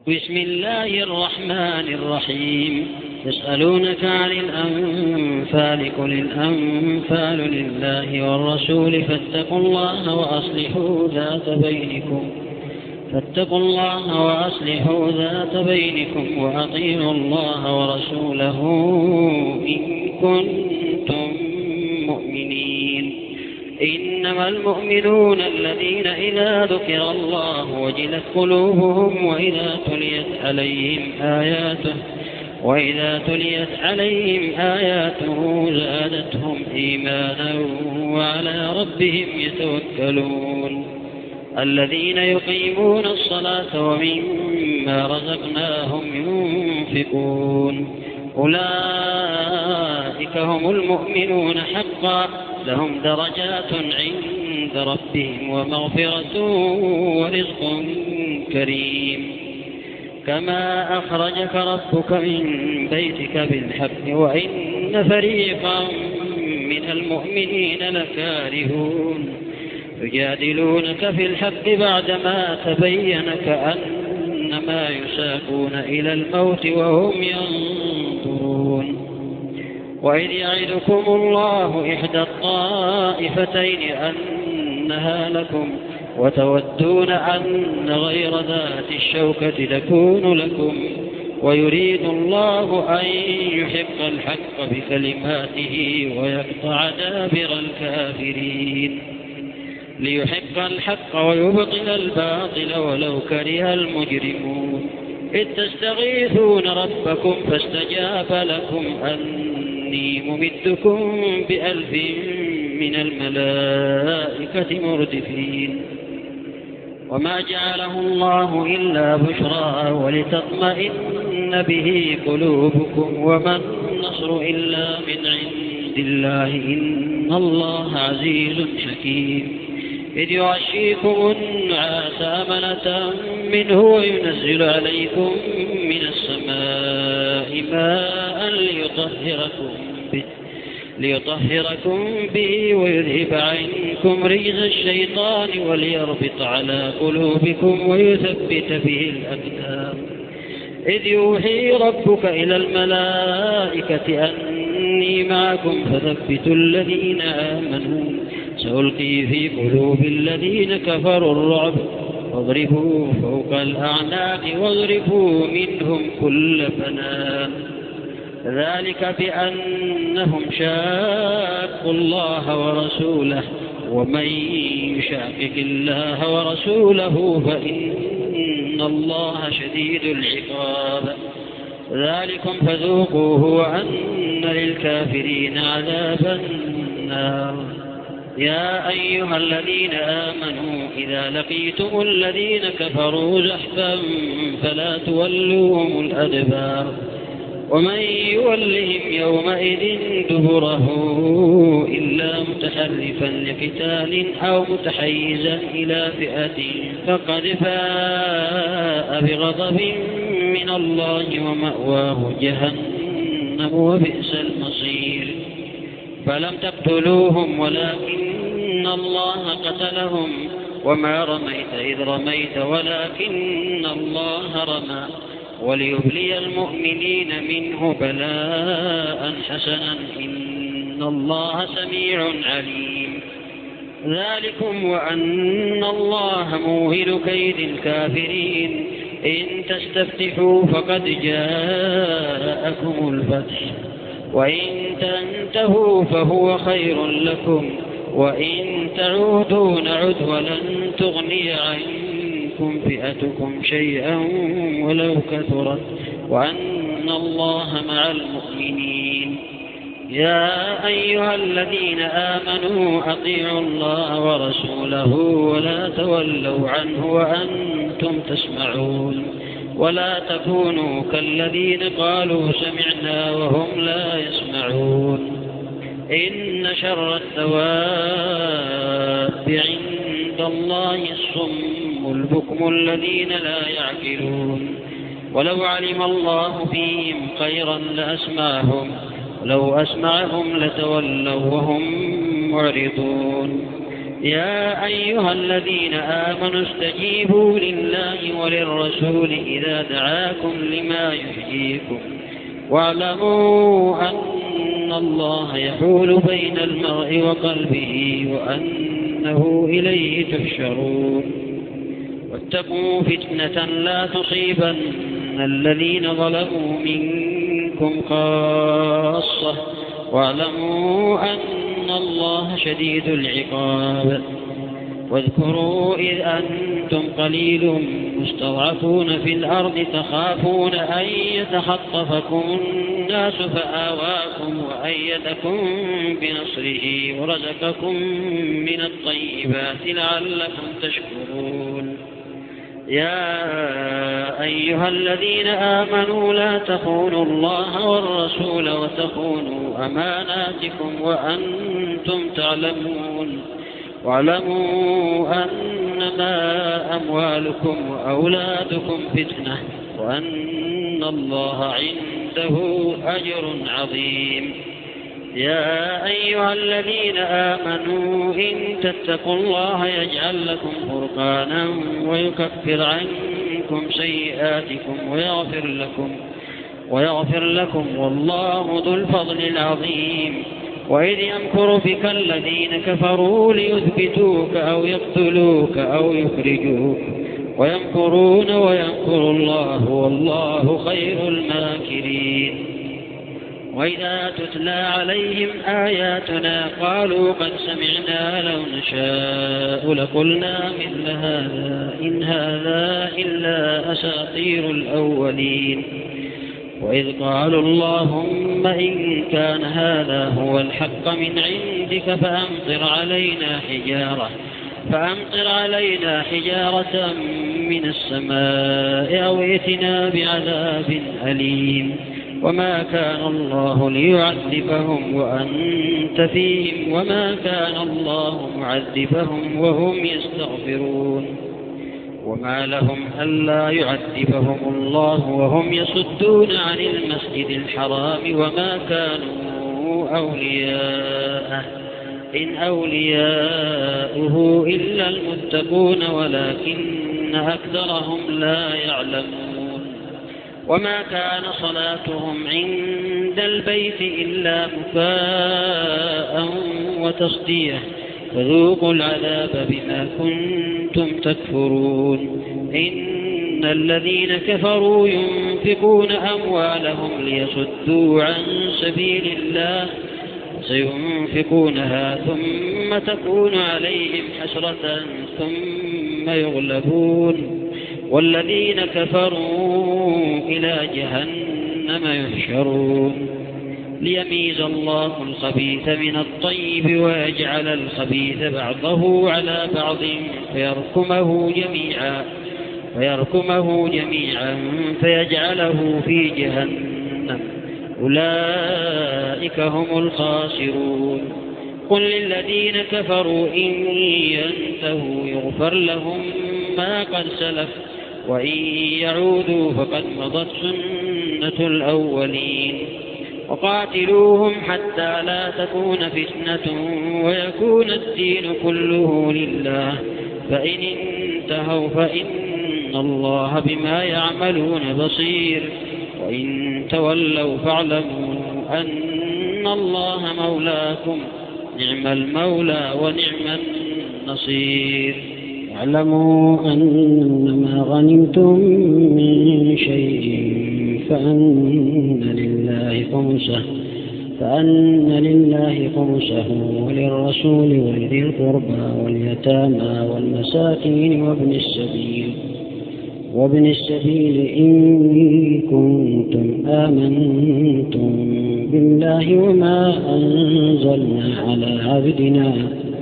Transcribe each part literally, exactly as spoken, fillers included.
بسم الله الرحمن الرحيم. يسألونك عن الأنفال قل الأنفال لله والرسول فاتقوا الله وأصلحوا ذات بينكم فاتقوا الله وأصلحوا ذات بينكم وأطيعوا الله ورسوله إن كنتم مؤمنين. إنما المؤمنون الذين إذا ذكر الله وجلت قلوبهم وإذا تليت عليهم آياته وإذا تليت عليهم آياته زادتهم إيمانا وعلى ربهم يتوكلون. الذين يقيمون الصلاة ومما رزقناهم ينفقون أولئك هم المؤمنون حقا لهم درجات عند ربهم ومغفرة ورزق كريم. كما أخرجك ربك من بيتك بالحق وإن فريقا من المؤمنين لكارهون يجادلونك في الحق بعدما تبين كأنما يساقون إلى الموت وهم ينظرون. وإذ يعدكم الله إحدى الطائفتين أنها لكم وتودون أن غير ذات الشوكة تكون لكم ويريد الله أن يحق الحق بكلماته ويقطع دابر الكافرين ليحق الحق ويبطل الباطل ولو كره المجرمون. إذ تستغيثون ربكم فاستجاب لكم أني ممدكم بألف من الملائكة مردفين. وما جعله الله إلا بشرى ولتطمئن به قلوبكم وما النصر إلا من عند الله إن الله عزيز حكيم. إذ يغشيكم النعاس أمنة منه وينزل عليكم من السماء ماء ليطهركم به, ليطهركم به ويذهب عنكم رجز الشيطان وليربط على قلوبكم ويثبت به الأقدام. إذ يوحي ربك إلى الملائكة أني معكم فثبتوا الذين آمنوا سألقي في قلوب الذين كفروا الرعب واضربوا فوق الأعناق واضربوا منهم كل بنان. ذلك بأنهم شاقوا الله ورسوله ومن يشاقق الله ورسوله فإن الله شديد العقاب. ذلكم فذوقوه وأن للكافرين عذاب النار. يا أيها الذين آمنوا إذا لقيتم الذين كفروا زحفا فلا تولوهم الأدبار ومن يولهم يومئذ دبره إلا متحرفا لقتال أو متحيزا إلى فئة فقد باء بغضب من الله ومأواه جهنم وبئس المصير. فلم تقتلوهم ولكن الله قتلهم وما رميت إذ رميت ولكن الله رمى وليبلي المؤمنين منه بلاء حسنا إن الله سميع عليم. ذلكم وأن الله موهن كيد الكافرين. إن تستفتحوا فقد جاءكم الفتح وإن تنتهوا فهو خير لكم وإن تعودوا نعد ولن تغني عنكم فئتكم شيئا ولو كثرت وأن الله مع المؤمنين. يا أيها الذين آمنوا أطيعوا الله ورسوله ولا تولوا عنه وأنتم تسمعون ولا تكونوا كالذين قالوا سمعنا وهم لا يسمعون. إن شر الثواب عند الله الصم البكم الذين لا يعقلون. ولو علم الله فيهم خيرا لأسمعهم ولو أسمعهم لتولوا وهم معرضون. يا أيها الذين آمنوا استجيبوا لله وللرسول إذا دعاكم لما يحييكم واعلموا أن الله يحول بين المرء وقلبه وأنه إليه تحشرون واتقوا فتنة لا تصيبن الذين ظلموا منكم خاصة واعلموا أن الله شديد العقاب واذكروا إذ أنتم قليل مستضعفون في الأرض تخافون أن يتخطفكم الناس فآواكم وأيدكم بنصره ورزقكم من الطيبات لعلكم تشكرون يا أيها الذين آمنوا لا تخونوا الله والرسول وتخونوا أماناتكم وأنتم تعلمون واعلموا أنما أموالكم وأولادكم فتنة وأن الله عنده أجر عظيم يا أيها الذين آمنوا إن تتقوا الله يجعل لكم فرقانا ويكفر عنكم سيئاتكم ويغفر لكم ويغفر لكم والله ذو الفضل العظيم وإذ يمكر بك الذين كفروا ليثبتوك أو يقتلوك أو يخرجوك ويمكرون ويمكر الله والله خير الماكرين وإذا تتلى عليهم آياتنا قالوا قد سمعنا لو نشاء لقلنا مثل هذا إن هذا إلا أساطير الأولين وإذ قالوا اللهم إن كان هذا هو الحق من عندك فأمطر علينا حجارة فأمطر علينا حجارة من السماء أو ائتنا بعذاب أليم وما كان الله ليعذبهم وأنت فيهم وما كان الله معذبهم وهم يستغفرون وما لهم ألا يعذبهم الله وهم يصدون عن المسجد الحرام وما كانوا أولياءه إن أولياؤه إلا المتقون ولكن أكثرهم لا يعلمون وما كان صلاتهم عند البيت إلا مكاء وتصديه فذوقوا العذاب بما كنتم تكفرون إن الذين كفروا ينفقون أموالهم ليصدوا عن سبيل الله سينفقونها ثم تكون عليهم حسرة ثم يغلبون والذين كفروا إلى جهنم يحشرون ليميز الله الخبيث من الطيب ويجعل الخبيث بعضه على بعض فيركمه جميعا فيركمه جميعا فيجعله في جهنم أولئك هم الخاسرون قل للذين كفروا إن ينتهوا يغفر لهم ما قد سلف وإن يعودوا فقد مضت سنة الأولين وقاتلوهم حتى لا تكون فتنة ويكون الدين كله لله فإن انتهوا فإن الله بما يعملون بصير وإن تولوا فاعلموا أن الله مولاكم نعم المولى ونعم النصير واعلموا أن ما غنمتم من شيء فأن لله خمسه فأن لله خمسه وللرسول ولذي القربى واليتامى والمساكين وابن السبيل وابن السبيل إن كنتم آمنتم بالله وما أنزلنا على عبدنا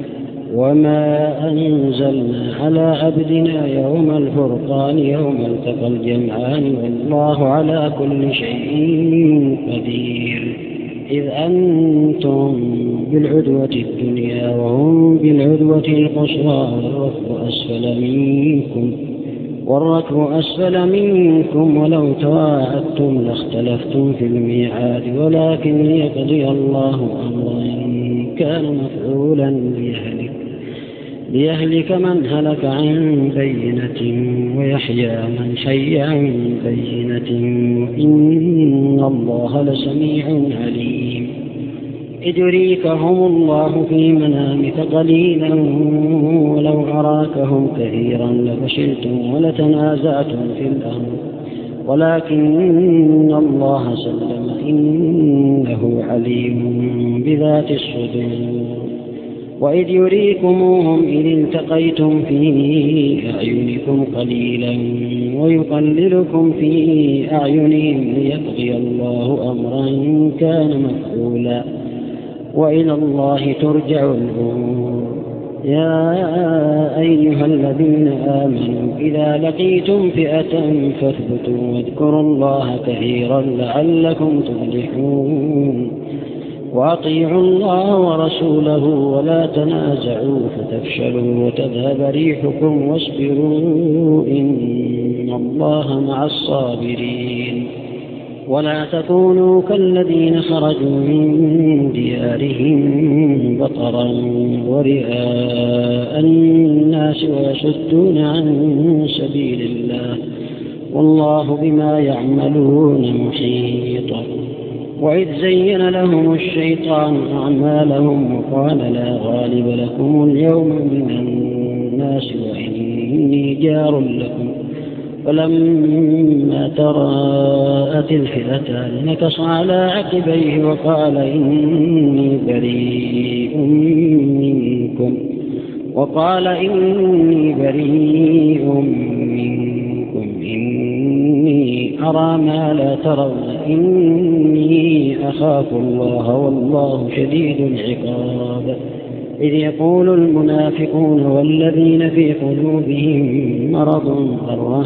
وما أنزلنا على عبدنا يوم الفرقان يوم التقى الجمعان والله على كل شيء قدير إذ أنتم بالعدوة الدنيا وهم بالعدوة القصوى والركب أسفل منكم والركب أسفل منكم ولو تواعدتم لاختلفتم في الميعاد ولكن ليقضي الله أمرا كان مفعولا ليهلك ليهلك من هلك عن بينة ويحيى من حي عن بينة إن الله لسميع عليم. إذ يريكهم الله في منامك قليلا ولو أراكهم كثيرا لفشلتم ولتنازعتم في الأمر ولكن الله سلم إنه عليم بذات الصدور. وإذ يريكموهم إذ التقيتم في أعينكم قليلا ويقللكم في أعينهم ليقضي الله أمرا كان مفعولا وإلى الله ترجع الأمور. يا أيها الذين آمنوا إذا لقيتم فئة فاثبتوا واذكروا الله كثيرا لعلكم تفلحون. وأطيعوا الله ورسوله ولا تنازعوا فتفشلوا وتذهب ريحكم واصبروا إن الله مع الصابرين. ولا تكونوا كالذين خرجوا من ديارهم بطرا ورئاء الناس ويصدون عن سبيل الله والله بما يعملون محيط. وإذ زين لهم الشيطان أعمالهم وقال لا غالب لكم اليوم من الناس وإني جار لكم فلما تراءت الفئتان نكص على عقبيه وقال إني بريء منكم وقال إني بريء منكم إني أرى ما لا ترون إني أخاف الله والله شديد العقاب. إذ يقول المنافقون والذين في قلوبهم مرض غر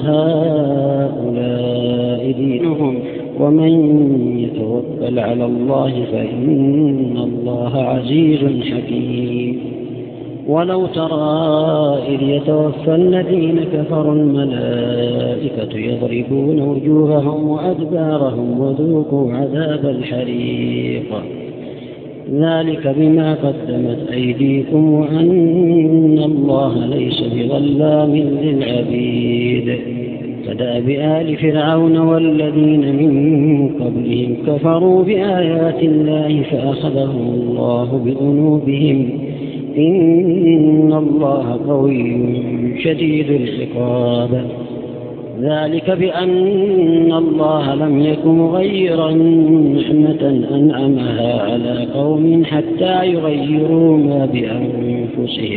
هؤلاء دينهم ومن يتوكل على الله فإن الله عزيز حكيم. ولو ترى إذ يتوفى الذين كفروا الملائكة يضربون وجوههم وأدبارهم وذوقوا عذاب الحريق ذلك بما قدمت أيديكم وأن الله ليس بظلام للعبيد. كدأب آل فرعون والذين من قبلهم كفروا بآيات الله فأخذهم الله بذنوبهم إن الله قوي شديد العقاب. ذلك بأن الله لم يكن مغيرا نعمة أنعمها على قوم حتى يغيروا ما بأنفسهم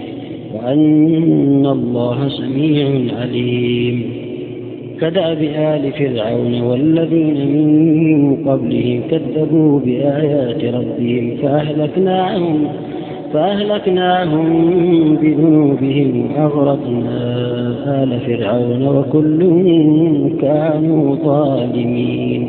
وأن الله سميع عليم. كدأب آل فرعون والذين من قبلهم كذبوا بآيات ربهم فأهلكناهم فأهلكناهم بذنوبهم وأغرقنا آل فرعون وكل كانوا ظالمين.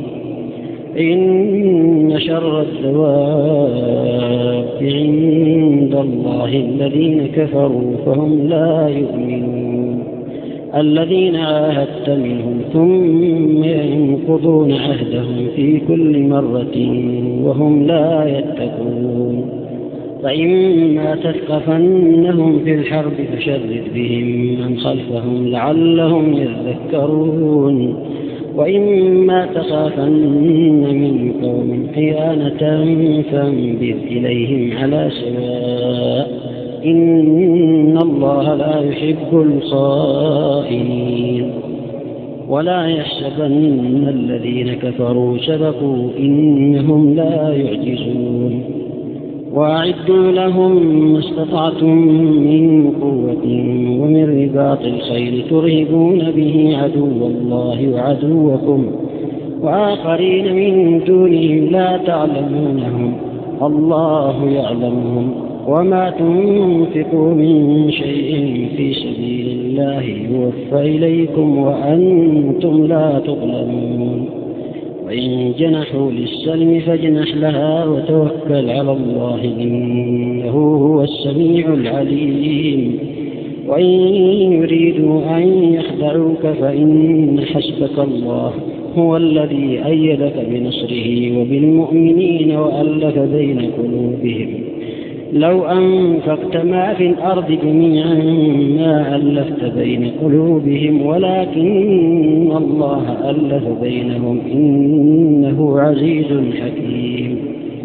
إن شر الدواب عند الله الذين كفروا فهم لا يؤمنون. الذين عاهدت منهم ثم ينقضون عهدهم في كل مرة وهم لا يتقون. فإما تثقفنهم في الحرب فشرد بهم من خلفهم لعلهم يذكرون. وإما تخافن من قوم خيانة فانبذ إليهم على سواء إن الله لا يحب الخائنين. ولا يحسبن الذين كفروا سبقوا إنهم لا يعجزون. وأعدوا لهم ما استطعتم من قوة ومن رباط الخيل ترهبون به عدو الله وعدوكم وآخرين من دونهم لا تعلمونهم الله يعلمهم. وما تنفقوا من شيء في سبيل الله يوفى إليكم وأنتم لا تظلمون. وإن جنحوا للسلم فاجنح لها وتوكل على الله إنه هو السميع العليم. وإن يريدوا أن يخدعوك فإن حسبك الله هو الذي أيدك بنصره وبالمؤمنين وألف بين قلوبهم لو أنفقت ما في الأرض جميعا ما ألفت بين قلوبهم ولكن الله ألف بينهم إنه عزيز حكيم.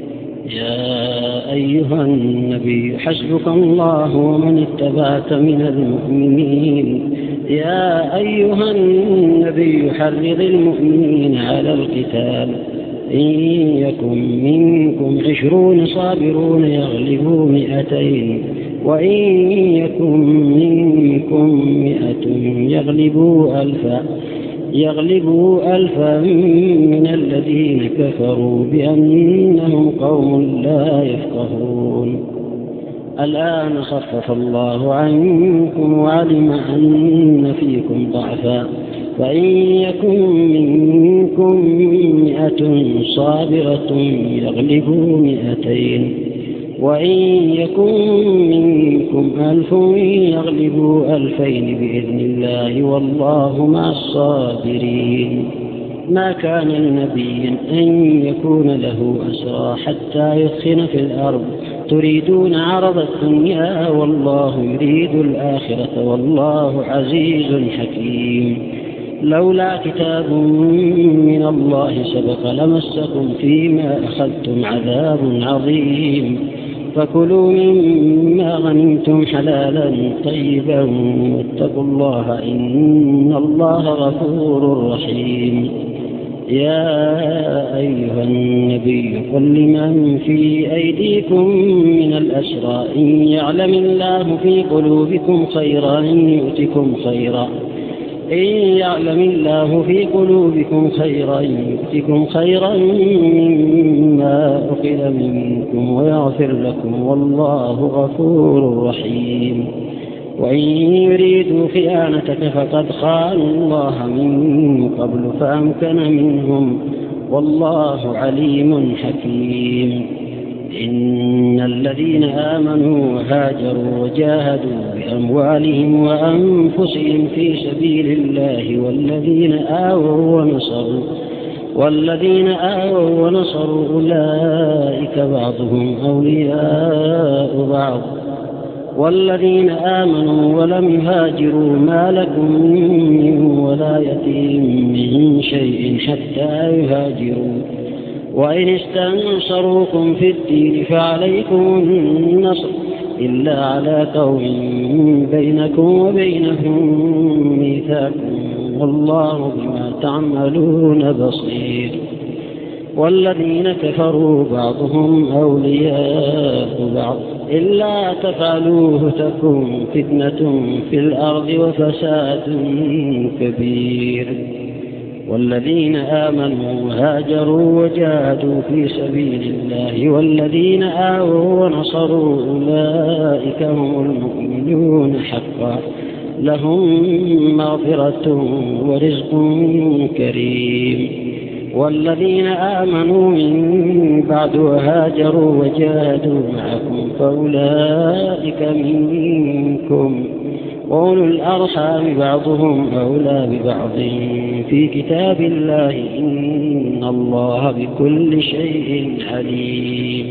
يا أيها النبي حسبك الله ومن اتبعك من المؤمنين. يا أيها النبي حرض المؤمنين على القتال إن يكن منكم عشرون صابرون يغلبوا مئتين وإن يكن منكم مئة يغلبوا ألفا يغلبوا ألفا من الذين كفروا بأنهم قوم لا يفقهون. الآن خفف الله عنكم وعلم أن فيكم ضعفا فإن يكن منكم مئة صابرة يغلبوا مئتين وإن يكن منكم ألف يغلبوا ألفين بإذن الله والله مع الصابرين. ما كان لنبي أن يكون له أسرى حتى يثخن في الأرض تريدون عرض الدنيا والله يريد الآخرة والله عزيز حكيم. لولا كتاب من الله سبق لمسكم فيما أخذتم عذاب عظيم فكلوا مما غنمتم حلالا طيبا واتقوا الله إن الله غفور رحيم. يا أيها النبي قل لمن في أيديكم من الأسرى إن يعلم الله في قلوبكم خيرا يؤتكم خيرا إن يعلم الله في قلوبكم خيرا يؤتكم خيرا مما أخذ منكم ويغفر لكم والله غفور رحيم. وإن يريدوا خيانتك فقد خانوا الله من قبل فأمكن منهم والله عليم حكيم. إن الذين آمنوا وهاجروا وجاهدوا بأموالهم وأنفسهم في سبيل الله والذين آووا ونصروا والذين آووا ونصروا أولئك بعضهم أولياء بعض والذين آمنوا ولم يهاجروا ما لكم من ولايتهم من شيء حتى يهاجروا وإن استنصروكم في الدين فعليكم النصر إلا على قوم بينكم وبينهم ميثاق والله بما تعملون بصير. والذين كفروا بعضهم أولياء بعض إلا تفعلوه تكن فتنة في الأرض وفساد كبير. والذين آمنوا وهاجروا وجاهدوا في سبيل الله والذين آووا ونصروا أولئك هم المؤمنون حقا لهم مغفرة ورزق كريم. والذين آمنوا من بعد وهاجروا وجاهدوا معكم فأولئك منكم وأولو الأرحام بعضهم أولى ببعض في كتاب الله إن الله بكل شيء عليم.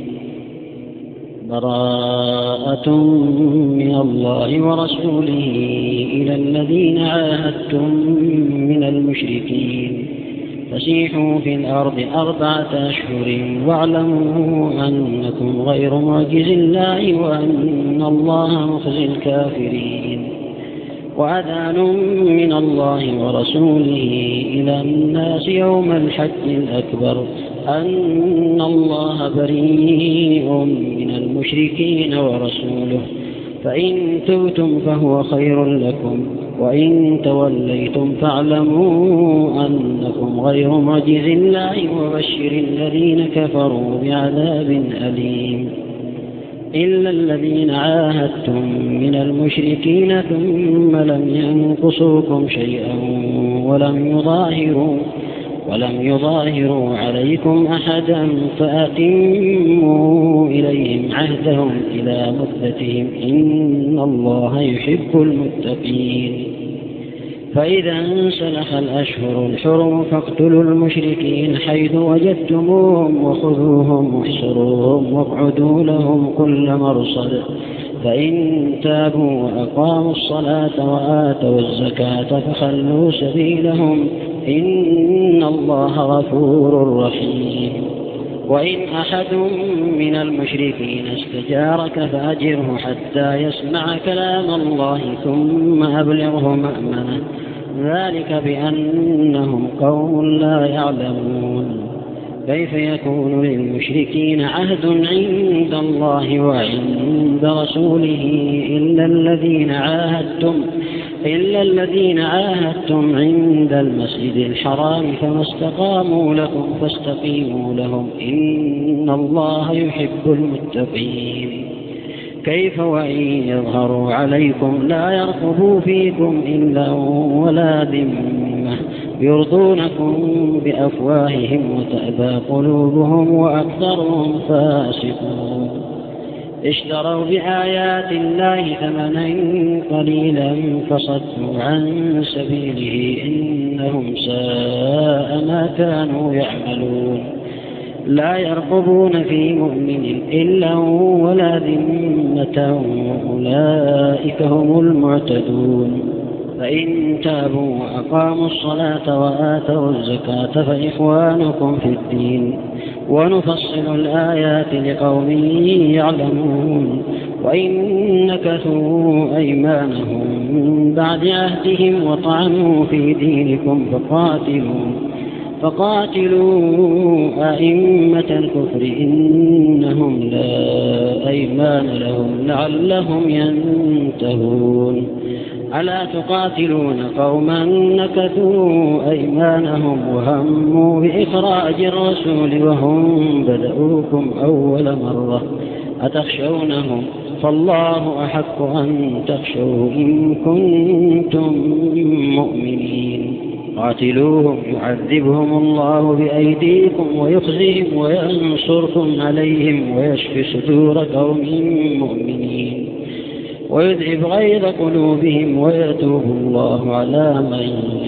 براءة من الله ورسوله إلى الذين عاهدتم من المشركين فسيحوا في الأرض أربعة أشهر واعلموا أنكم غير معجز الله وأن الله مخزي الكافرين. وأذان من الله ورسوله إلى الناس يوم الحج الأكبر أن الله بريء من المشركين ورسوله فإن تبتم فهو خير لكم وإن توليتم فاعلموا أنكم غير معجز الله وبشر الذين كفروا بعذاب أليم. إلا الذين عاهدتم من المشركين ثم لم ينقصوكم شيئا ولم يظاهروا ولم يظاهروا عليكم أحدا فأتموا إليهم عهدهم إلى مدتهم إن الله يحب المتقين. فإذا انسلخ الأشهر الحرم فاقتلوا المشركين حيث وجدتموهم وخذوهم واحصروهم واقعدوا لهم كل مرصد فإن تابوا وأقاموا الصلاة وآتوا الزكاة فخلوا سبيلهم إن الله غفور رحيم. وإن أحد من المشركين استجارك فأجره حتى يسمع كلام الله ثم أبلغه مأمنه ذلك بأنهم قوم لا يعلمون. كيف يكون للمشركين عهد عند الله وعند رسوله إلا الذين عاهدتم إلا الذين عاهدتم عند المسجد الحرام فما استقاموا لكم فاستقيموا لهم إن الله يحب المتقين. كيف وإن يظهروا عليكم لا يرقبوا فيكم إلا ولا ذمة يرضونكم بأفواههم وتأبى قلوبهم وأكثرهم فاسقون. اشتروا بآيات الله ثمنا قليلا فصدوا عن سبيله إنهم ساء ما كانوا يعملون. لا يرقبون في مؤمن إلا ولا ذمة أولئك هم المعتدون. فإن تابوا وأقاموا الصلاة وآتوا الزكاة فإخوانكم في الدين ونفصل الآيات لقوم يعلمون. وإن نكثوا أيمانهم من بعد عهدهم وطعنوا في دينكم فقاتلوا فقاتلوا أئمة الكفر إنهم لا أيمان لهم لعلهم ينتهون. ألا تقاتلون قوما نكثوا أيمانهم وهموا بإخراج الرسول وهم بدؤوكم أول مرة أتخشونهم فالله أحق أن تخشوا إن كنتم مؤمنين. قاتلوهم يعذبهم الله بأيديكم ويخزيهم وينصركم عليهم ويشفي صدور قوم مؤمنين ويذهب غيظ قلوبهم ويتوب الله على من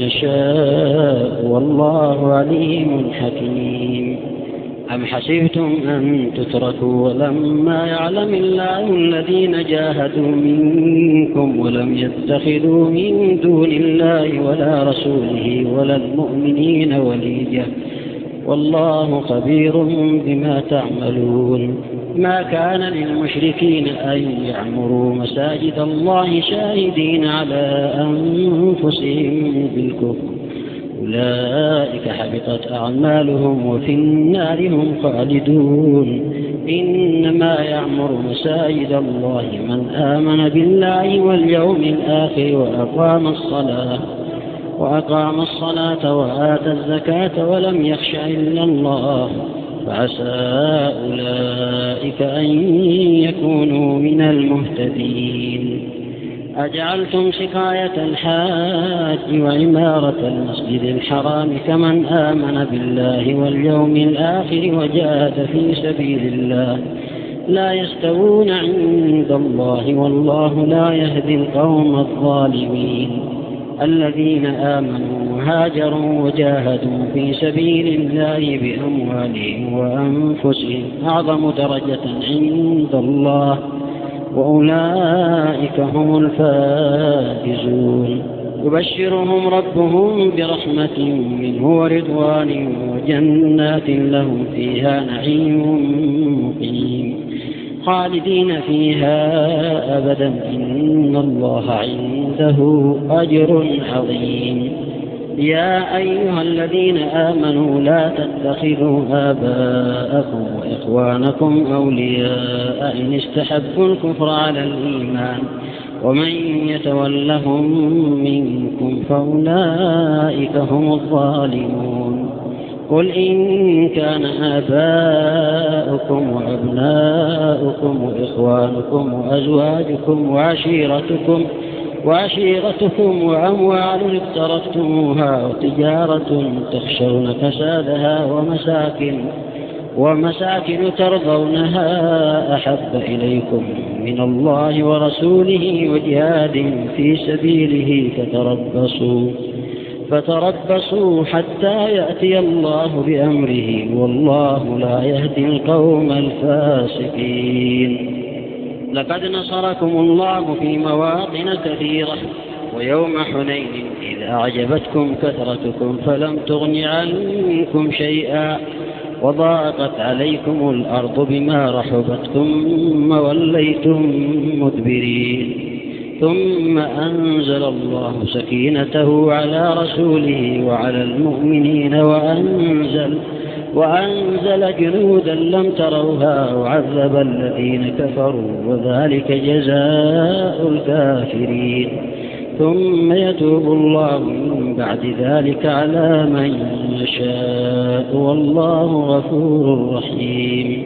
يشاء والله عليم حكيم. أم حسبتم أن تتركوا ولما يعلم الله الذين جاهدوا منكم ولم يتخذوا من دون الله ولا رسوله ولا المؤمنين وليا والله خبير بما تعملون. ما كان للمشركين أن يعمروا مساجد الله شاهدين على أنفسهم بالكفر أولئك حبطت أعمالهم وفي النار هم خالدون. إنما يعمر مساجد الله من آمن بالله واليوم الآخر وأقام الصلاة وأقام الصلاة وآتى الزكاة ولم يخش إلا الله فعسى أولئك أن يكونوا من المهتدين. أجعلتم سقاية الحاج وعمارة المسجد الحرام كمن آمن بالله واليوم الآخر وجاهد في سبيل الله لا يستوون عند الله والله لا يهدي القوم الظالمين. الذين آمنوا وهاجروا وجاهدوا في سبيل الله بأموالهم وأنفسهم أعظم درجة عند الله وأولئك هم الفائزون. يبشرهم ربهم برحمة منه ورضوان وجنات لهم فيها نعيم مقيم خالدين فيها أبدا إن الله عنده أجر عظيم. يا أيها الذين آمنوا لا تتخذوا آباءكم وإخوانكم أولياء إن استحبوا الكفر على الإيمان ومن يتولهم منكم فأولئك هم الظالمون. قل إن كان آباؤكم وأبناؤكم وإخوانكم وأزواجكم وعشيرتكم وعشيرتكم وأموال اقترفتموها وتجارة تخشون كسادها ومساكن ومساكن ترضونها أحب إليكم من الله ورسوله وجهاد في سبيله فتربصوا فتربصوا حتى يأتي الله بأمره والله لا يهدي القوم الفاسقين. لقد نصركم الله في مواطن كثيرة ويوم حنين إذ أعجبتكم كثرتكم فلم تغن عنكم شيئا وضاقت عليكم الأرض بما رحبت ثم وليتم مدبرين ثم أنزل الله سكينته على رسوله وعلى المؤمنين وأنزل وأنزل جنودا لم تروها وعذب الذين كفروا وذلك جزاء الكافرين. ثم يتوب الله من بعد ذلك على من يشاء والله غفور رحيم.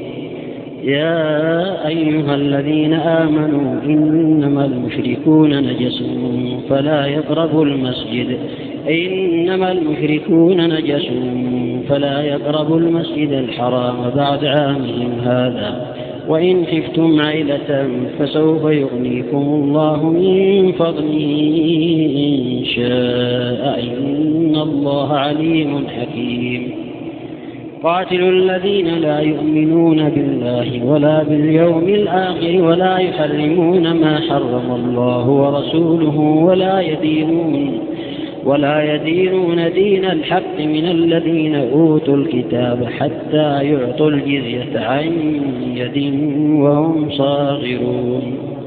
يا أيها الذين آمنوا إنما المشركون نجس فلا يقربوا المسجد إنما المشركون نجس فلا يقربوا المسجد الحرام بعد عامهم هذا وإن خفتم عيلة فسوف يغنيكم الله من فضله إن شاء إن الله عليم حكيم. قاتلوا الذين لا يؤمنون بالله ولا باليوم الآخر ولا يحرمون ما حرم الله ورسوله ولا يدينون ولا يدينون دين الحق من الذين أوتوا الكتاب حتى يعطوا الجزية عن يد وهم صاغرون.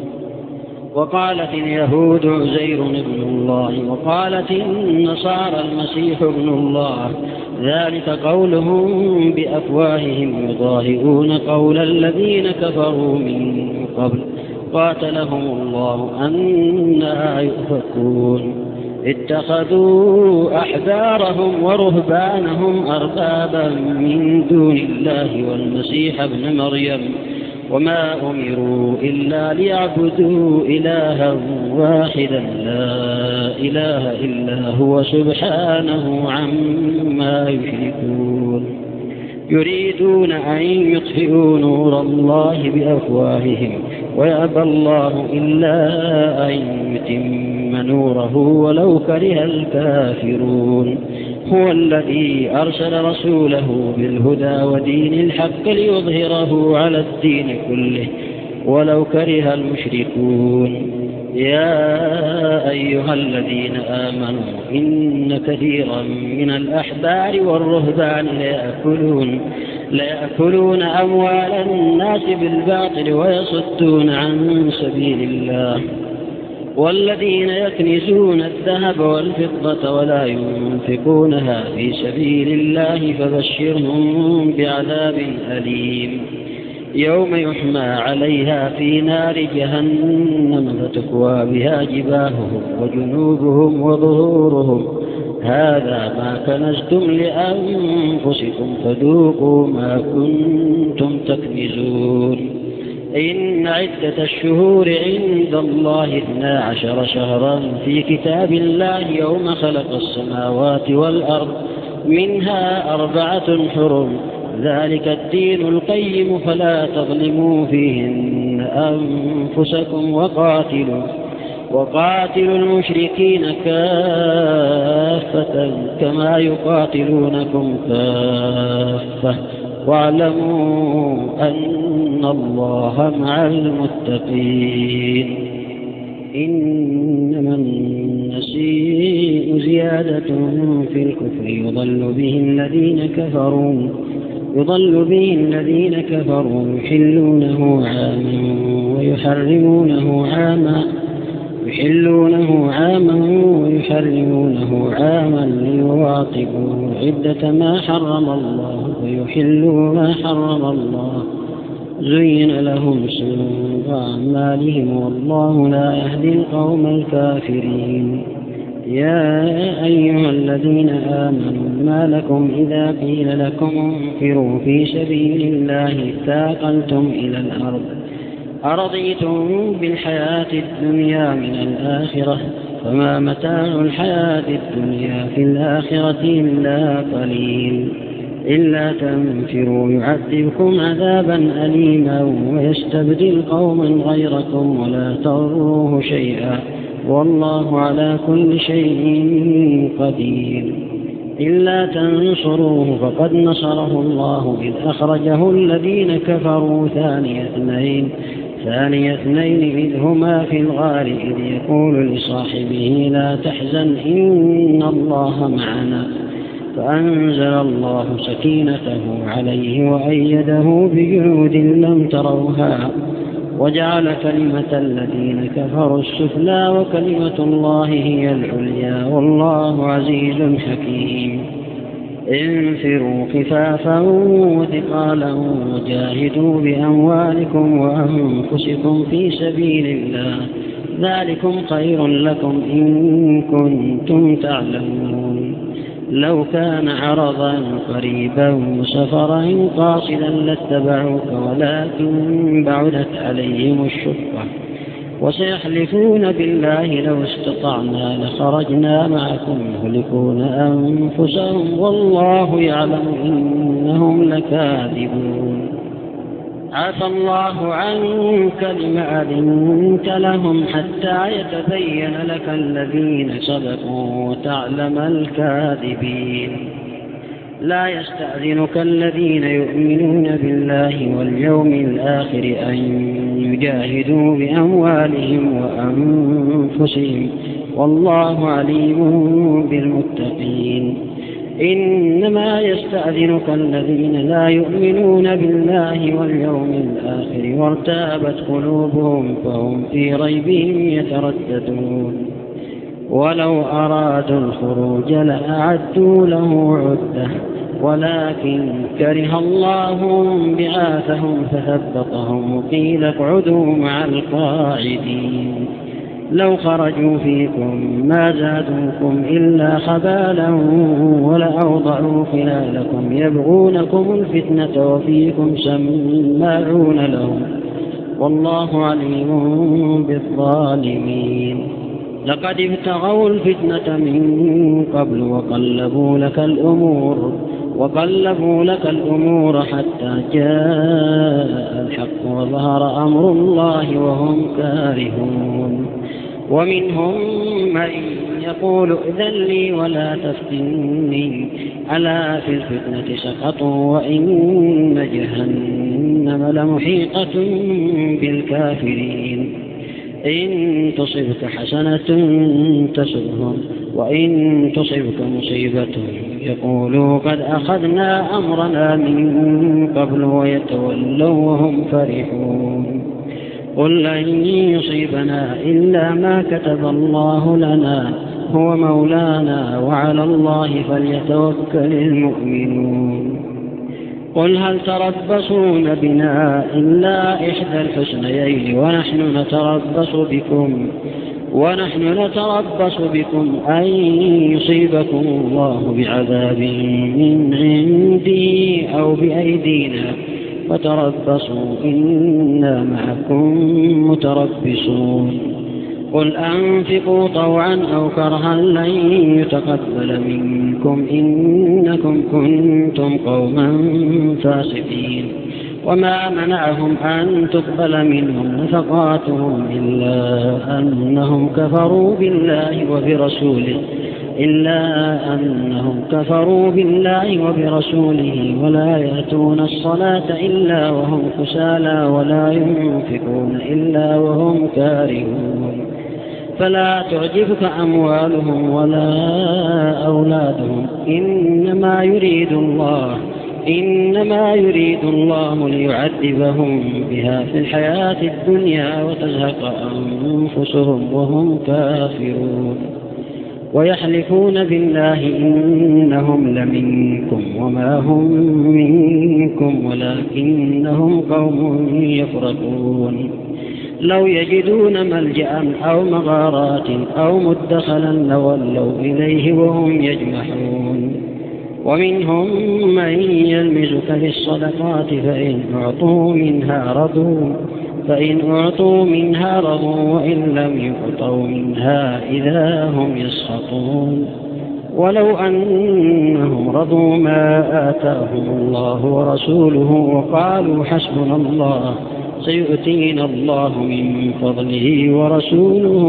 وقالت اليهود عزير ابن الله وقالت النصارى المسيح ابن الله ذلك قولهم بأفواههم يضاهئون قول الذين كفروا من قبل قاتلهم الله أنى يؤفكون. اتخذوا أحبارهم ورهبانهم أربابا من دون الله والمسيح ابن مريم وما أمروا إلا ليعبدوا إلها واحدا لا إله إلا هو سبحانه عما يشركون. يريدون أن يطفئوا نور الله بأفواههم ويأبى الله إلا أن يتم نوره ولو كره الكافرون. هو الذي أرسل رسوله بالهدى ودين الحق ليظهره على الدين كله ولو كره المشركون. يا أيها الذين آمنوا إن كثيرا من الأحبار والرهبان ليأكلون, ليأكلون أموال الناس بالباطل ويصدون عن سبيل الله والذين يكنزون الذهب والفضة ولا ينفقونها في سبيل الله فبشرهم بعذاب أليم يوم يحمى عليها في نار جهنم فتكوى بها جباههم وجنوبهم وظهورهم هذا ما كنزتم لأنفسكم فذوقوا ما كنتم تكنزون. إن عدة الشهور عند الله اثنا عشر شهرا في كتاب الله يوم خلق السماوات والأرض منها أربعة حرم ذلك الدين القيم فلا تظلموا فيهن أنفسكم وقاتلوا وقاتلوا المشركين كافة كما يقاتلونكم كافة واعلموا أن الله مع المتقين. إنما النسيء زيادة في الكفر يضل به الذين كفروا يضل به الذين كفروا يحلونه عاما ويحرمونه عاما يحلونه عاما ويحرمونه عاما ليواطئوا عدة ما حرم الله ويحلوا ما حرم الله زين لهم سوء أعمالهم والله لا يهدي القوم الكافرين. يا أيها الذين آمنوا ما لكم إذا قيل لكم انفروا في سبيل الله اثاقلتم إلى الأرض أرضيتم بالحياة الدنيا من الآخرة فما متاع الحياة الدنيا في الآخرة إلا قليل. إلا تنفروا يعذبكم عذابا أليما ويستبدل قوما غيركم ولا تضروه شيئا والله على كل شيء قدير. إلا تنصروه فقد نصره الله إذ أخرجه الذين كفروا ثاني اثنين ثاني اثنين إذ هما في الغار إذ يقول لصاحبه لا تحزن إن الله معنا فأنزل الله سكينته عليه وأيده بجنود لم تروها وجعل كلمة الذين كفروا السفلى وكلمة الله هي العليا والله عزيز حكيم. انفروا خفافا وثقالا وجاهدوا بأموالكم وأنفسكم في سبيل الله ذلكم خير لكم إن كنتم تعلمون. لو كان عرضا قريبا وسفرا قاصدا لاتبعوك ولكن بعدت عليهم الشقة وسيحلفون بالله لو استطعنا لخرجنا معكم يهلكون أنفسهم والله يعلم إنهم لكاذبون. عفى الله عنك لما أذنت لهم حتى يتبين لك الذين صدقوا وتعلم الكاذبين. لا يستأذنك الذين يؤمنون بالله واليوم الآخر أن يجاهدوا بأموالهم وأنفسهم والله عليم بالمتقين. إنما يستأذنك الذين لا يؤمنون بالله واليوم الآخر وارتابت قلوبهم فهم في ريبهم يترددون. ولو أرادوا الخروج لأعدوا له عدة ولكن كره الله بعاثهم فثبطهم وقيل اقعدوا مع القاعدين. لو خرجوا فيكم ما زادوكم إلا خبالا ولأوضعوا خلالكم يبغونكم الفتنة وفيكم سماعون لهم والله عليم بالظالمين. لقد ابتغوا الفتنة من قبل وقلبوا لك الأمور وقلبوا لك الأمور حتى جاء الحق وظهر أمر الله وهم كارهون. ومنهم من يقول ائذن لي ولا تفتني ألا في الفتنة سقطوا وإن جهنم لمحيطة بالكافرين. إن تصبك حسنة تسؤهم وإن تصبك مصيبة يقولوا قد أخذنا أمرنا من قبل ويتولوا وهم فرحون. قل لن يصيبنا إلا ما كتب الله لنا هو مولانا وعلى الله فليتوكل المؤمنون. قل هل تربصون بنا إلا إحدى الحسنيين ونحن نتربص بكم ونحن نتربص بكم أن يصيبكم الله بعذاب من عندي أو بأيدينا فتربصوا إنا معكم متربصون. قل أنفقوا طوعا أو كرها لن يتقبل منكم إنكم كنتم قوما فاسقين. وما منعهم أن تقبل منهم نفقاتهم إلا أنهم كفروا بالله وبرسوله إلا أنهم كفروا بالله وبرسوله ولا يأتون الصلاة إلا وهم كسالى ولا ينفقون إلا وهم كارهون. فلا تعجبك أموالهم ولا أولادهم إنما يريد الله إنما يريد الله ليعذبهم بها في الحياة الدنيا وتزهق أنفسهم وهم كافرون. ويحلفون بالله إنهم لمنكم وما هم منكم ولكنهم قوم يفرقون. لو يجدون ملجأ أو مغارات أو مدخلا لولوا إليه وهم يجمحون. ومنهم من يلمزك في الصدقات فإن أعطوا منها رضوا فإن أعطوا منها رضوا وإن لم يعطوا منها إذا هم يسخطون. ولو أنهم رضوا ما آتاهم الله ورسوله وقالوا حسبنا الله سيؤتينا الله من فضله ورسوله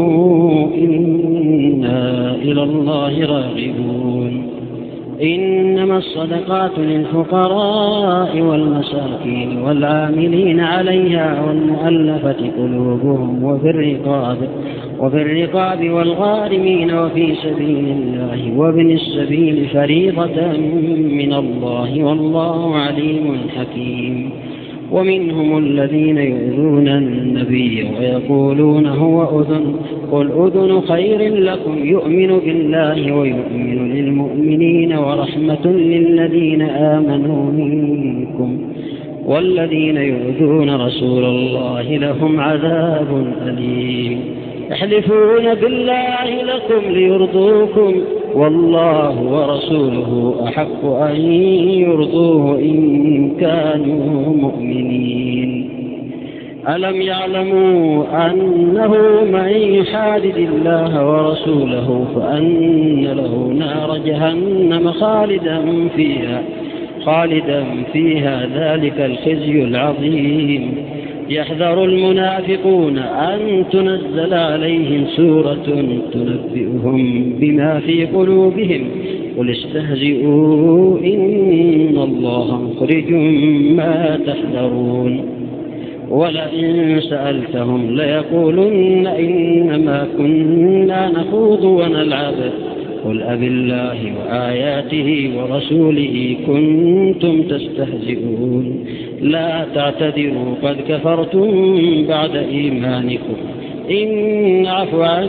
إنا إلى الله راغبون. إنما الصدقات للفقراء والمساكين والعاملين عليها والمؤلفة قلوبهم وفي الرقاب وفي الرقاب والغارمين وفي سبيل الله وابن السبيل فريضة من الله والله عليم حكيم. ومنهم الذين يؤذون النبي ويقولون هو أذن قل أذن خير لكم يؤمن بالله ويؤمن للمؤمنين ورحمة للذين آمنوا منكم والذين يؤذون رسول الله لهم عذاب أليم. يحلفون بالله لكم ليرضوكم والله ورسوله أحق أن يرضوه إن كانوا مؤمنين. ألم يعلموا أنه من يحادد الله ورسوله فأن له نار جهنم خالدا فيها خالدا فيها ذلك الخزي العظيم. يحذر المنافقون أن تنزل عليهم سورة تنبئهم بما في قلوبهم قل استهزئوا إن الله مخرج ما تحذرون. ولئن سألتهم ليقولن إنما كنا نخوض ونلعب قل أب الله وآياته ورسوله كنتم تستهزئون لا تعتذروا قد كفرتم بعد إيمانكم إن نعفو عن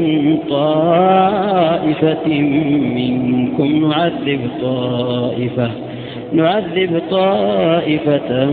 طائفة منكم نعذب طائفة نعذب طائفة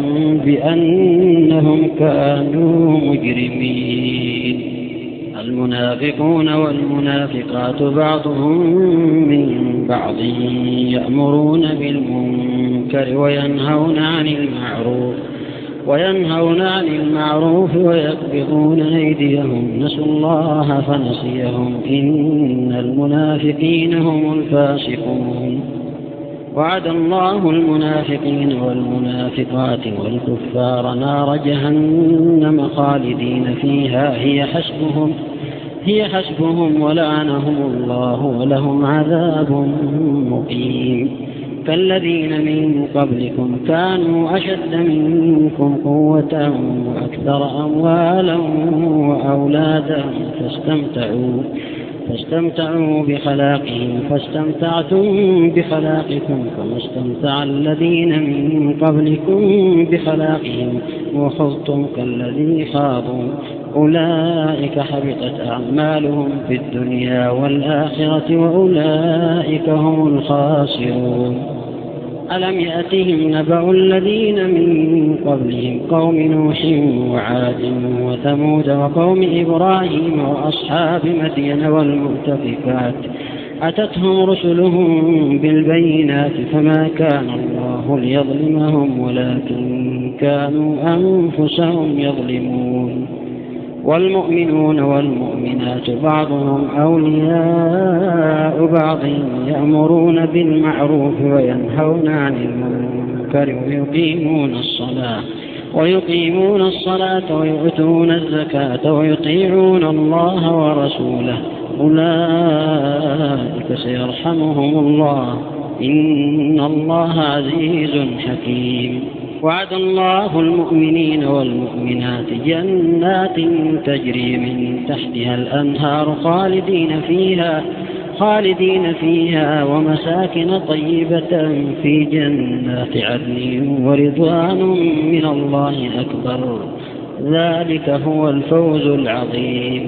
بأنهم كانوا مجرمين. المنافقون والمنافقات بعضهم من بعض يأمرون بالمنكر وينهون عن المعروف وينهون عن المعروف ويقبضون أيديهم نسوا الله فنسيهم إن المنافقين هم الفاسقون. وعد الله المنافقين والمنافقات والكفار نار جهنم خالدين فيها هي حسبهم هي حسبهم ولعنهم الله ولهم عذاب مقيم. كالذين من قبلكم كانوا أشد منكم قوة وأكثر أموالا وأولادا فاستمتعوا فاستمتعوا بخلاقهم فاستمتعتم بخلاقكم كما استمتع الذين من قبلكم بخلاقهم وخضتم كالذي خاضوا أولئك حبطت أعمالهم في الدنيا والآخرة وأولئك هم الخاسرون. ألم يأتهم نبأ الذين من قبلهم قوم نوح وعاد وثمود وقوم إبراهيم وأصحاب مدين والمؤتفكات أتتهم رسلهم بالبينات فما كان الله ليظلمهم ولكن كانوا أنفسهم يظلمون. والمؤمنون والمؤمنات بعضهم أولياء بعض يأمرون بالمعروف وينهون عن المنكر ويقيمون الصلاة ويقيمون الصلاة ويؤتون الزكاة ويطيعون الله ورسوله أولئك سيرحمهم الله إن الله عزيز حكيم. وعد الله المؤمنين والمؤمنات جنات تجري من تحتها الأنهار خالدين فيها خالدين فيها ومساكن طيبة في جنات عدن ورضوان من الله أكبر ذلك هو الفوز العظيم.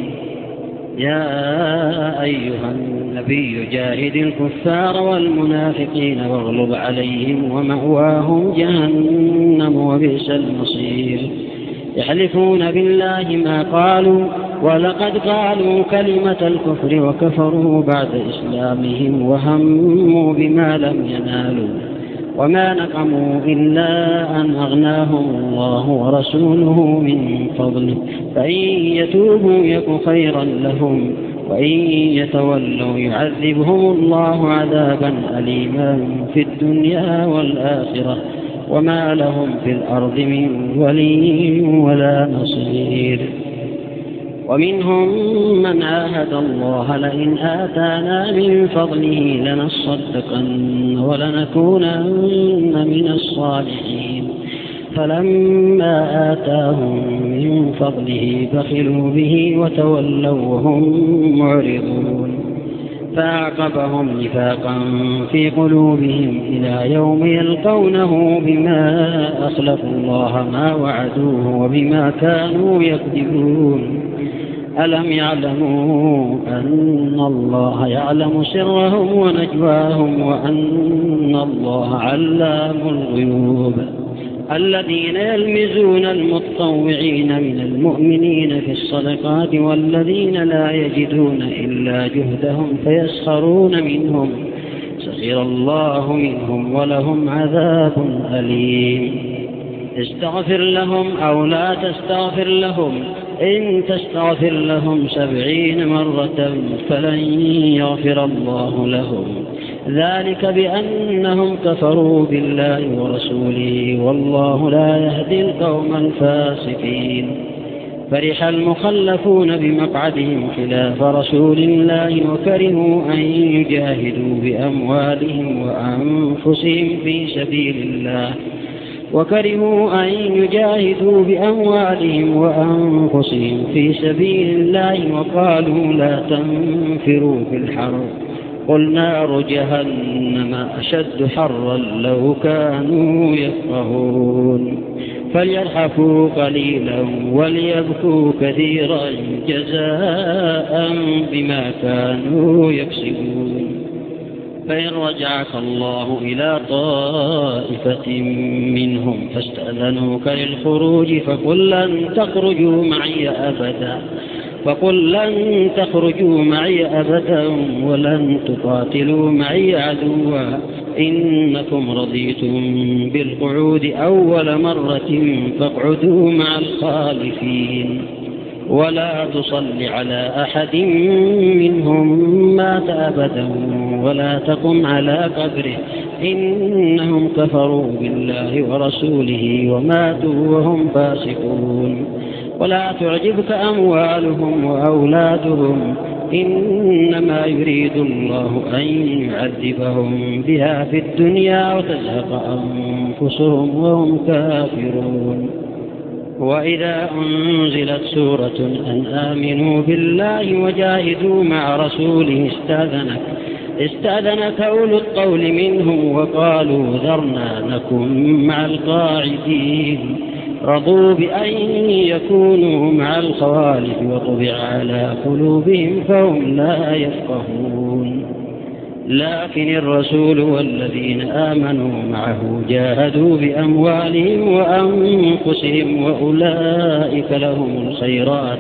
يا أيها النبي جاهد الكفار والمنافقين واغلظ عليهم ومأواهم جهنم وبئس المصير. يحلفون بالله ما قالوا ولقد قالوا كلمة الكفر وكفروا بعد إسلامهم وهموا بما لم ينالوا وما نقموا إلا أن أغناهم الله ورسوله من فضله فإن يتوبوا يك خيرا لهم وإن يتولوا يعذبهم الله عذابا أليما في الدنيا والآخرة وما لهم في الأرض من ولي ولا نصير. ومنهم من عاهد الله لئن آتانا من فضله لنصدقن ولنكونن من الصالحين فلما آتاهم من فضله بخلوا به وتولوا وهم معرضون فأعقبهم نفاقا في قلوبهم إلى يوم يلقونه بما أخلفوا الله ما وعدوه وبما كانوا يكذبون. ألم يعلموا أن الله يعلم سرهم ونجواهم وأن الله علام الغيوب. الذين يلمزون المتطوعين من المؤمنين في الصدقات والذين لا يجدون إلا جهدهم فيسخرون منهم سخر الله منهم ولهم عذاب أليم. استغفر لهم أو لا تستغفر لهم إن تستغفر لهم سبعين مرة فلن يغفر الله لهم ذلك بأنهم كفروا بالله ورسوله والله لا يهدي القوم الفاسقين. فرح المخلفون بمقعدهم خلاف رسول الله وكرهوا أن يجاهدوا بأموالهم وأنفسهم في سبيل الله وكرهوا أن يجاهدوا بأموالهم وأنفسهم في سبيل الله وقالوا لا تنفروا في الحر قل نار جهنم أشد حرا لو كانوا يفقهون فليضحكوا قليلا وليبكوا كثيرا جزاء بما كانوا يكسبون. فإن رجعك الله إلى طائفة منهم فاستأذنوك للخروج فقل لن تخرجوا معي أبدا فقل لن تخرجوا معي أبدا ولن تقاتلوا معي عدوا إنكم رضيتم بالقعود أول مرة فاقعدوا مع الخالفين ولا تصل على أحد منهم مات أبدا ولا تقم على قبره إنهم كفروا بالله ورسوله وماتوا وهم فاسقون. ولا تعجبك أموالهم وأولادهم إنما يريد الله أن يعذبهم بها في الدنيا وتزهق أنفسهم وهم كافرون. وإذا أنزلت سورة أن آمنوا بالله وجاهدوا مع رسوله استأذنك استأذنك أولو القول منهم وقالوا ذرنا نكن مع القاعدين رضوا بأن يكونوا مع الخوالف وطبع على قلوبهم فهم لا يفقهون. لكن الرسول والذين آمنوا معه جاهدوا بأموالهم وأنفسهم وأولئك لهم الخيرات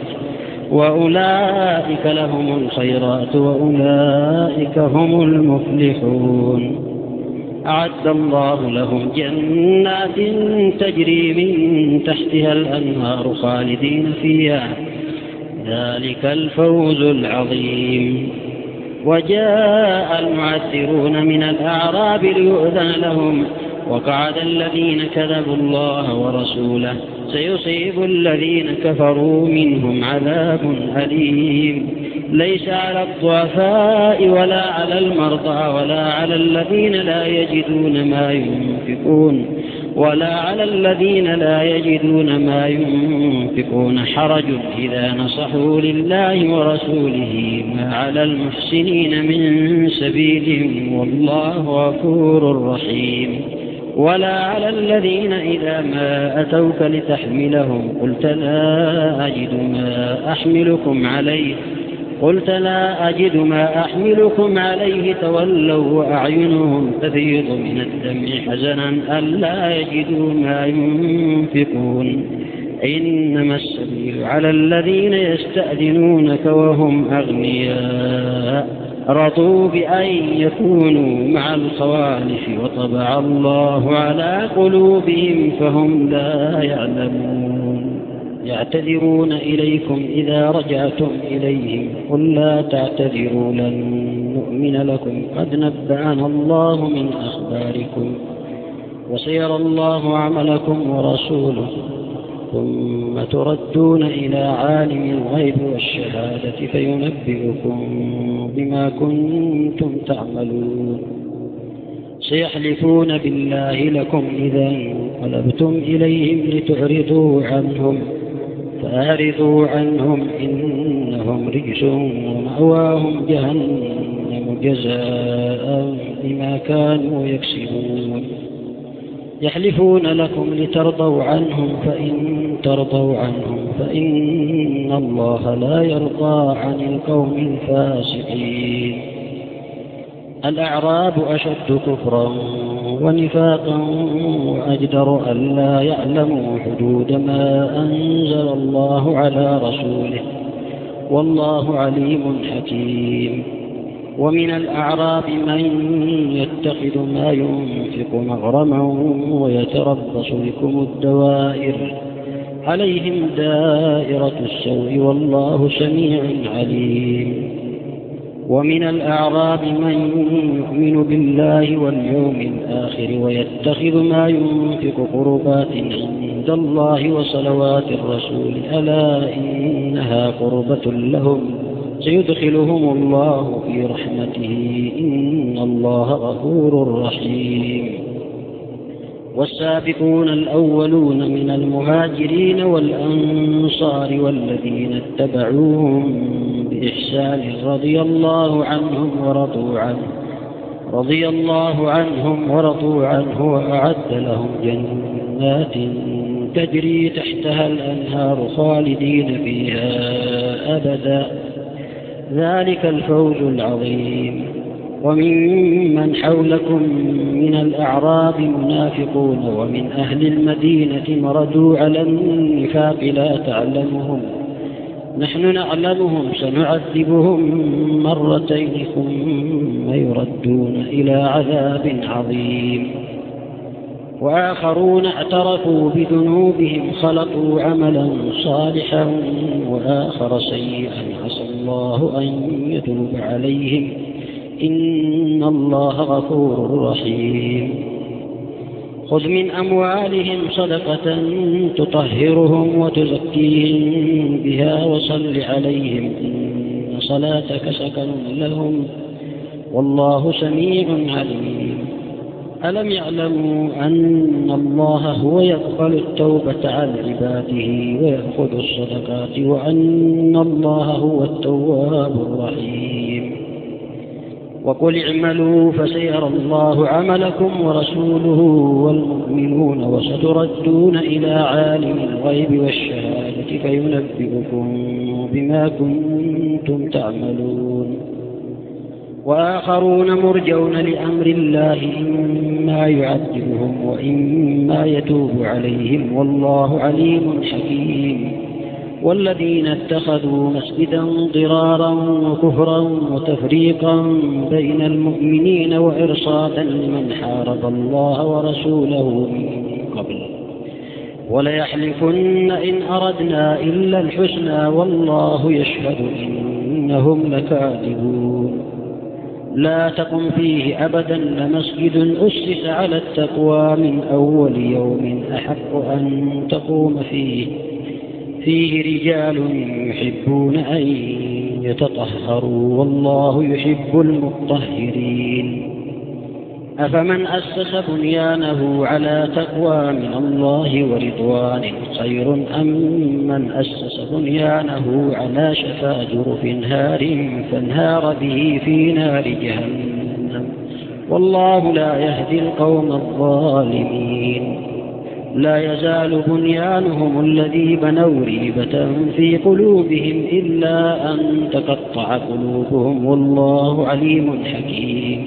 وأولئك لهم الخيرات وأولئك هم المفلحون. أعد الله لهم جنات تجري من تحتها الأنهار خالدين فيها ذلك الفوز العظيم. وجاء المعذرون من الأعراب ليؤذن لهم وقعد الذين كذبوا الله ورسوله سيصيب الذين كفروا منهم عذاب أليم. ليس على الضعفاء ولا على المرضى ولا على الذين لا يجدون ما ينفقون ولا على الذين لا يجدون ما ينفقون حرج إذا نصحوا لله ورسوله ما على المحسنين من سبيل والله غفور رحيم. ولا على الذين إذا ما أتوك لتحملهم قلت لا أجد ما أحملكم عليه قلت لا أجد ما أحملكم عليه تولوا وأعينهم تفيض من الدمع حزنا ألا يجدوا ما ينفقون. إنما السبيل على الذين يستأذنونك وهم أغنياء رضوا بأن يكونوا مع الخوالف وطبع الله على قلوبهم فهم لا يعلمون. يعتذرون إليكم إذا رجعتم إليهم قل لا تعتذروا لن نؤمن لكم قد نبأنا الله من أخباركم وسيرى الله عملكم ورسوله ثم تردون إلى عالم الغيب والشهادة فينبئكم بما كنتم تعملون سيحلفون بالله لكم إذا انقلبتم إليهم لتعرضوا عنهم فأعرضوا عنهم إنهم رجس ومأواهم جهنم جزاء بما كانوا يكسبون يحلفون لكم لترضوا عنهم فإن ترضوا عنهم فإن الله لا يرضى عن القوم الفاسقين الأعراب أشد كفرا ونفاقا وأجدر ألا يعلموا حدود ما أنزل الله على رسوله والله عليم حكيم ومن الأعراب من يتخذ ما ينفق مغرما ويتربص بكم الدوائر عليهم دائرة السوء والله سميع عليم ومن الأعراب من يؤمن بالله واليوم الآخر ويتخذ ما ينفق قربات عند الله وصلوات الرسول ألا إنها قربة لهم سيدخلهم الله في رحمته إن الله غفور رحيم والسابقون الأولون من المهاجرين والأنصار والذين اتبعوهم بإحسان رضي الله عنهم ورضوا عنه رضي الله عنهم ورضوا عنه وأعد لهم جنات تجري تحتها الأنهار خالدين فيها أبدا ذلك الفوز العظيم وممن حولكم من الأعراب منافقون ومن أهل المدينة مردوا على النفاق لا تعلمهم نحن نعلمهم سنعذبهم مرتين ثم يردون إلى عذاب عظيم وآخرون اعترفوا بذنوبهم خلطوا عملا صالحا وآخر سيئا عسى الله أن يتوب عليهم إن الله غفور رحيم خذ من أموالهم صدقة تطهرهم وتزكيهم بها وصل عليهم إن صلاتك سكن لهم والله سميع عليم ألم يعلموا أن الله هو يقبل التوبة عن عباده ويأخذ الصدقات وأن الله هو التواب الرحيم وقل اعملوا فسيرى الله عملكم ورسوله والمؤمنون وستردون إلى عالم الغيب والشهادة فينبئكم بما كنتم تعملون وآخرون مرجون لأمر الله إما يعذبهم وإما يتوب عليهم والله عليم حكيم والذين اتخذوا مسجدا ضرارا وكفرا وتفريقا بين المؤمنين وإرصادا لمن حارب الله ورسوله من قبل وليحلفن إن أردنا إلا الحسنى والله يشهد إنهم لكاذبون لا تقم فيه أبدا لمسجد أسس على التقوى من أول يوم أحق أن تقوم فيه فيه رجال يحبون أن يتطهروا والله يحب المطهرين أفمن أسس بنيانه على تقوى من الله ورضوان خير أم من أسس بنيانه على شفا جرف هار فانهار به في نار جهنم والله لا يهدي القوم الظالمين لا يزال بنيانهم الذي بنوا ريبة في قلوبهم إلا أن تقطع قلوبهم والله عليم حكيم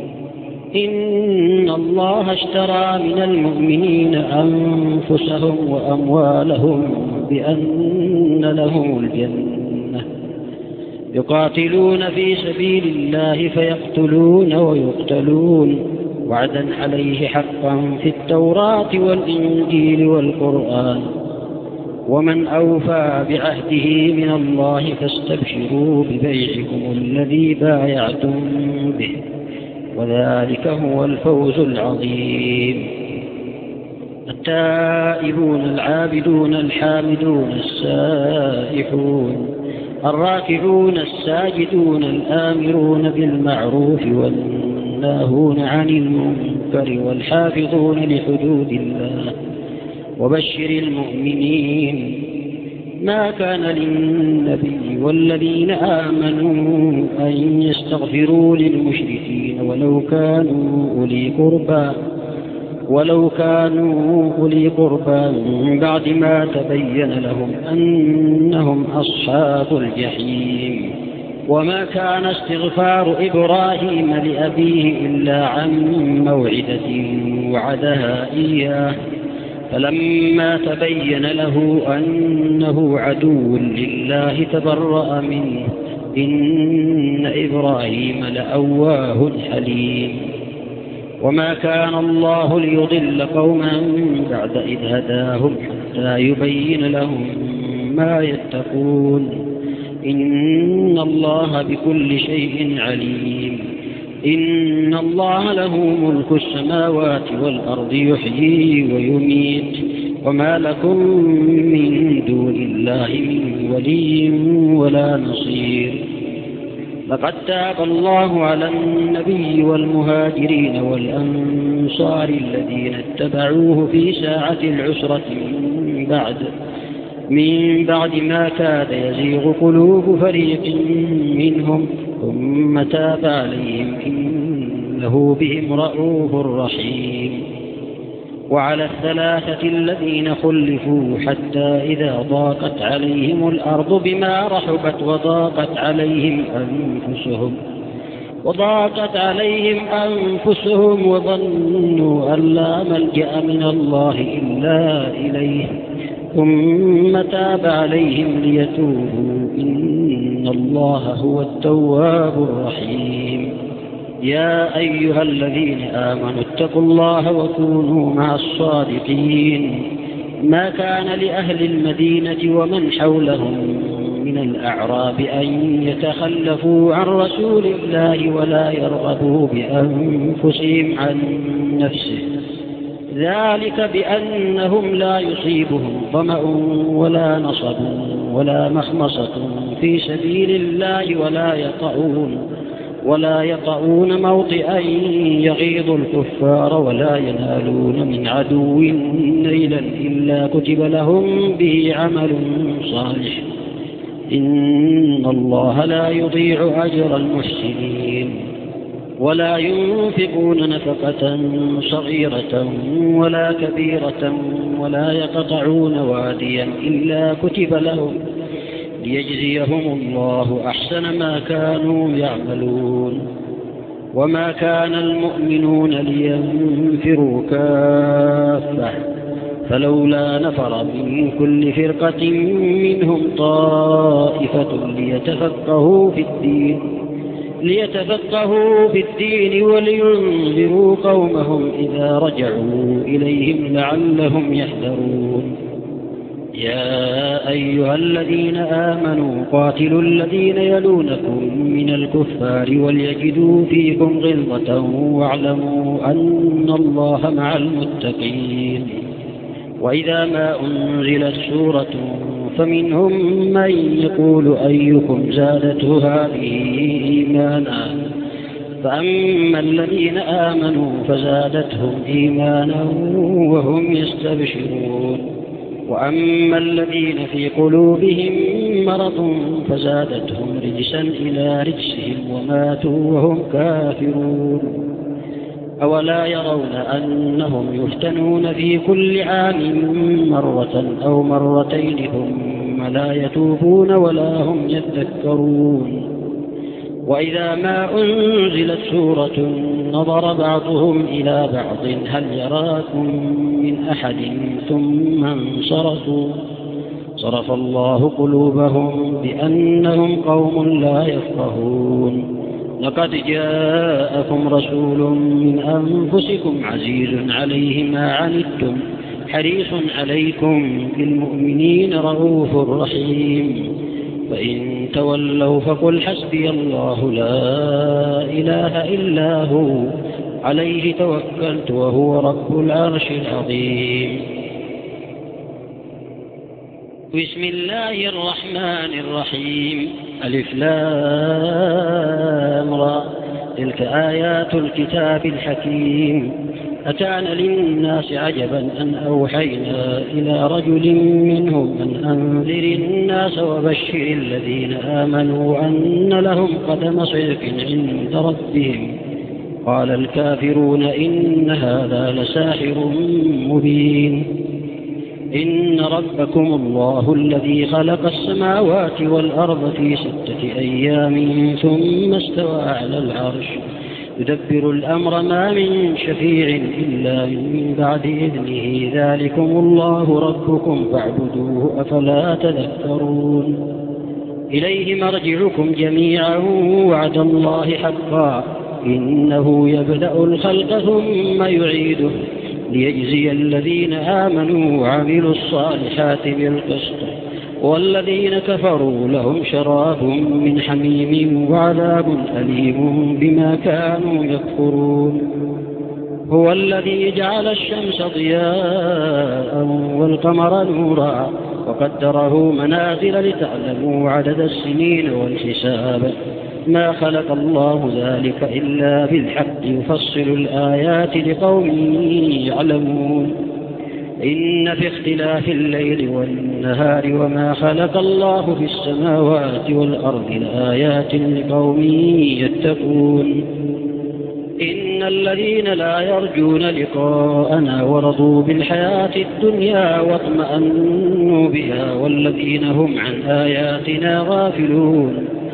إن الله اشترى من المؤمنين أنفسهم وأموالهم بأن لهم الجنة يقاتلون في سبيل الله فيقتلون ويقتلون وعدا عليه حقا في التوراة والإنجيل والقرآن ومن أوفى بعهده من الله فاستبشروا ببيعكم الذي بايعتم به وذلك هو الفوز العظيم. التائبون العابدون الحامدون السائحون الراكعون الساجدون الآمرون بالمعروف والناهون عن المنكر والحافظون لحدود الله وبشر المؤمنين. ما كان للنبي والذين آمنوا أن يستغفروا للمشركين ولو كانوا أولي قربى ولو كانوا أولي قربى من بعد ما تبين لهم أنهم أصحاب الجحيم. وما كان استغفار إبراهيم لأبيه إلا عن موعدة وعدها إياه فلما تبين له أنه عدو لله تبرأ منه إن إبراهيم لأواه حليم. وما كان الله ليضل قوما بعد إذ هداهم حتى يبين لهم ما يتقون إن الله بكل شيء عليم. إن الله له ملك السماوات والأرض يحيي ويميت وما لكم من دون الله من ولي ولا نصير. لقد تاب الله على النبي والمهاجرين والأنصار الذين اتبعوه في ساعة العسرة من بعد من بعد ما كاد يزيغ قلوب فريق منهم ثم تاب عليهم إنه بهم رءوف رحيم. وعلى الثلاثة الذين خلفوا حتى إذا ضاقت عليهم الأرض بما رحبت وضاقت عليهم أنفسهم وضاقت عليهم أنفسهم وظنوا أن لا ملجأ من الله إلا إليه ثم تاب عليهم ليتوبوا إن الله هو التواب الرحيم. يا أيها الذين آمنوا اتقوا الله وكونوا مع الصادقين. ما كان لأهل المدينة ومن حولهم من الأعراب أن يتخلفوا عن رسول الله ولا يرغبوا بأنفسهم عن نفسه ذلك بأنهم لا يصيبهم ظمأ ولا نصب ولا مخمصة في سبيل الله ولا يطعون ولا يطعون موطئا يغيظ الكفار ولا ينالون من عدو نيلا إلا كتب لهم به عمل صالح إن الله لا يضيع أجر المحسنين. ولا ينفقون نفقة صغيرة ولا كبيرة ولا يقطعون واديا إلا كتب لهم ليجزيهم الله أحسن ما كانوا يعملون. وما كان المؤمنون لينفروا كافة فلولا نفر من كل فرقة منهم طائفة ليتفقهوا في الدين ليتفقهوا في الدين ولينذروا قومهم إذا رجعوا إليهم لعلهم يحذرون. يا أيها الذين آمنوا قاتلوا الذين يلونكم من الكفار وليجدوا فيكم غلظة واعلموا أن الله مع المتقين. وإذا ما أنزلت سورة فمنهم من يقول أيكم زادته هذه إيمانا فأما الذين آمنوا فزادتهم إيمانا وهم يستبشرون وأما الذين في قلوبهم مرض فزادتهم رجسا إلى رجسهم وماتوا وهم كافرون. أولا يرون أنهم يفتنون في كل عام مرة أو مرتين ثم لا يتوبون ولا هم يذكرون. وإذا ما أنزلت سورة نظر بعضهم إلى بعض هل يراكم من أحد ثم انصرفوا صرف الله قلوبهم بأنهم قوم لا يفقهون. لقد جاءكم رسول من أنفسكم عزيز عليه ما عنتم حريص عليكم بالمؤمنين رؤوف رحيم فإن تولوا فقل حسبي الله لا إله إلا هو عليه توكلت وهو رب العرش العظيم. بسم الله الرحمن الرحيم. ألف لام را تلك آيات الكتاب الحكيم. أكان للناس عجبا أن أوحينا إلى رجل منهم أن أنذر الناس وبشر الذين آمنوا أن لهم قدم صدق عند ربهم. قال الكافرون إن هذا لساحر مبين. إن ربكم الله الذي خلق السماوات والأرض في ستة أيام ثم استوى على العرش يدبر الأمر ما من شفيع إلا من بعد إذنه ذلكم الله ربكم فاعبدوه أفلا تذكرون. إليه مرجعكم جميعا وعد الله حقا إنه يبدأ الخلق ثم يعيده ليجزي الذين آمنوا وعملوا الصالحات بالقسط والذين كفروا لهم شراب من حميم وعذاب أليم بما كانوا يكفرون. هو الذي جعل الشمس ضياء والقمر نورا وقدره منازل لتعلموا عدد السنين والحساب ما خلق الله ذلك إلا بالحق يفصل الآيات لقوم يعلمون. إن في اختلاف الليل والنهار وما خلق الله في السماوات والأرض لآيات لقوم يتقون. إن الذين لا يرجون لقاءنا ورضوا بالحياة الدنيا واطمأنوا بها والذين هم عن آياتنا غافلون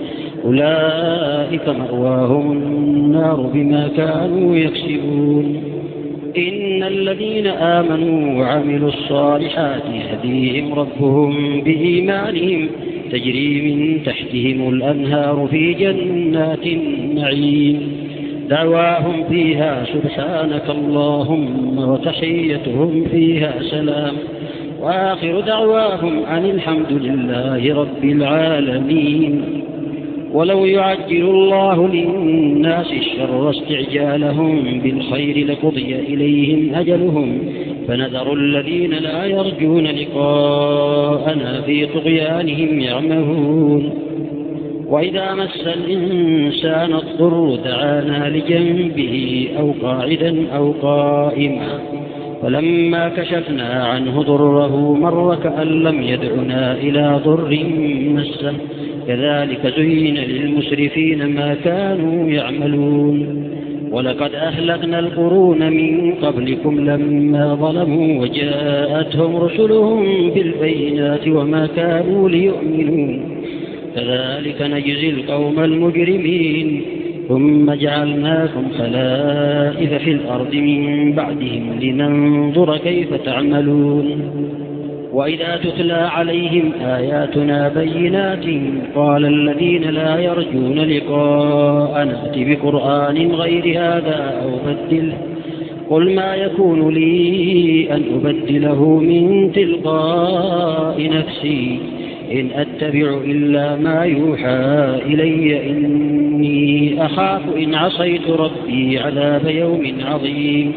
أولئك مأواهم النار بما كانوا يكسبون. إن الذين آمنوا وعملوا الصالحات يهديهم ربهم بإيمانهم تجري من تحتهم الأنهار في جنات النعيم دعواهم فيها سبحانك اللهم وتحيتهم فيها سلام وآخر دعواهم أن الحمد لله رب العالمين. ولو يعجل الله للناس الشر استعجالهم بالخير لقضي إليهم أجلهم فنذر الذين لا يرجون لقاءنا في طغيانهم يعمهون. وإذا مس الإنسان الضر دعانا لجنبه أو قاعدا أو قائما فلما كشفنا عنه ضره مر كأن لم يدعنا إلى ضر مسه كذلك زين للمسرفين ما كانوا يعملون. ولقد أهلكنا القرون من قبلكم لما ظلموا وجاءتهم رسلهم بالبينات وما كانوا ليؤمنون كذلك نجزي القوم المجرمين. ثم جعلناكم خلائف في الأرض من بعدهم لننظر كيف تعملون. وإذا تتلى عليهم آياتنا بينات قال الذين لا يرجون لقاءنا ائت بقرآن غير هذا أو بدله قل ما يكون لي أن أبدله من تلقاء نفسي إن أتبع إلا ما يوحى إلي إني أخاف إن عصيت ربي عذاب يوم عظيم.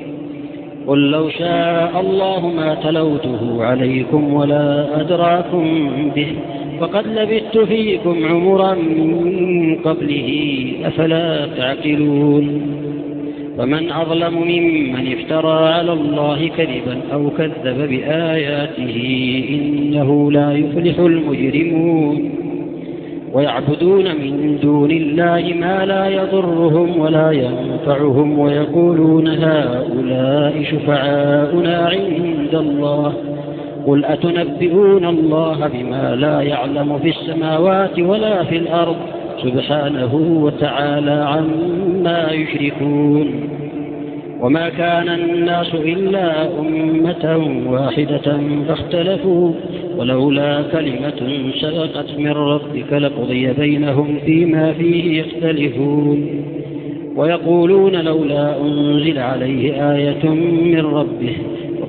قل لو شاء الله ما تلوته عليكم ولا أدراكم به فقد لبثت فيكم عمرا من قبله أفلا تعقلون. فمن أظلم ممن افترى على الله كذبا أو كذب بآياته إنه لا يفلح المجرمون. ويعبدون من دون الله ما لا يضرهم ولا ينفعهم ويقولون هؤلاء شفعاؤنا عند الله قل أتنبئون الله بما لا يعلم في السماوات ولا في الأرض سبحانه وتعالى عما يشركون. وما كان الناس إلا أمة واحدة فاختلفوا ولولا كلمة سبقت من ربك لقضي بينهم فيما فيه يختلفون. ويقولون لولا أنزل عليه آية من ربه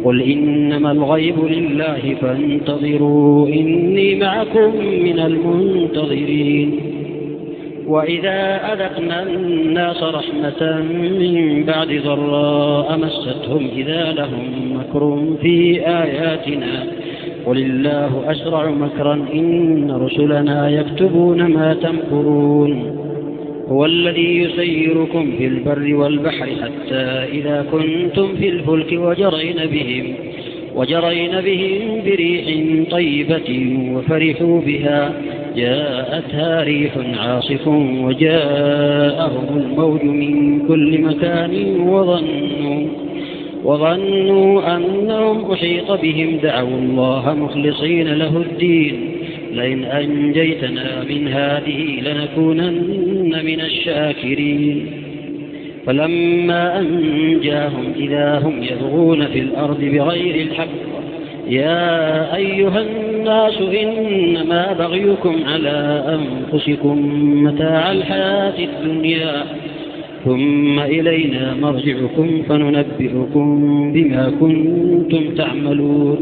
قل إنما الغيب لله فانتظروا إني معكم من المنتظرين. وإذا أذقنا الناس رحمة من بعد ضراء مستهم إذا لهم مكر في آياتنا قل الله أسرع مكرا إن رسلنا يكتبون ما تمكرون. هو الذي يسيركم في البر والبحر حتى إذا كنتم في الفلك وجرين بهم وجرين بهم بريح طيبة وفرحوا بها جاءتها ريح عاصف وجاءهم الموج من كل مكان وظنوا وظنوا أنهم أحيط بهم دعوا الله مخلصين له الدين لئن أنجيتنا من هذه لنكونن من الشاكرين. فلما أنجاهم إذا هم يبغون في الأرض بغير الحق يا أيها الناس إنما بغيكم على أنفسكم متاع الحياة الدنيا ثم إلينا مرجعكم فننبئكم بما كنتم تعملون.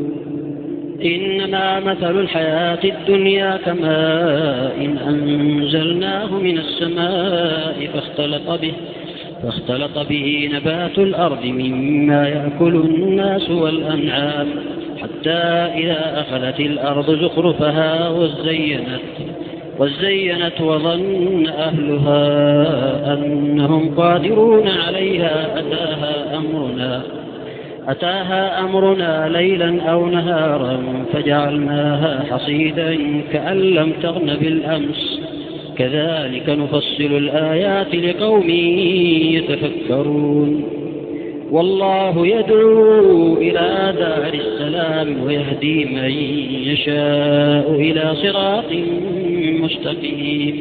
إنما مثل الحياة الدنيا كماء إن أنزلناه من السماء فاختلط به فاختلط به نبات الأرض مما يأكل الناس والأنعام حتى إذا أخذت الأرض زخرفها وزينت وزينت وظن أهلها أنهم قادرون عليها أتاها أمرنا أتاها أمرنا ليلا أو نهارا فجعلناها حصيدا كأن لم تغن بالأمس كذلك نفصل الآيات لقوم يتفكرون. والله يدعو إلى دار السلام ويهدي من يشاء إلى صراط مستقيم.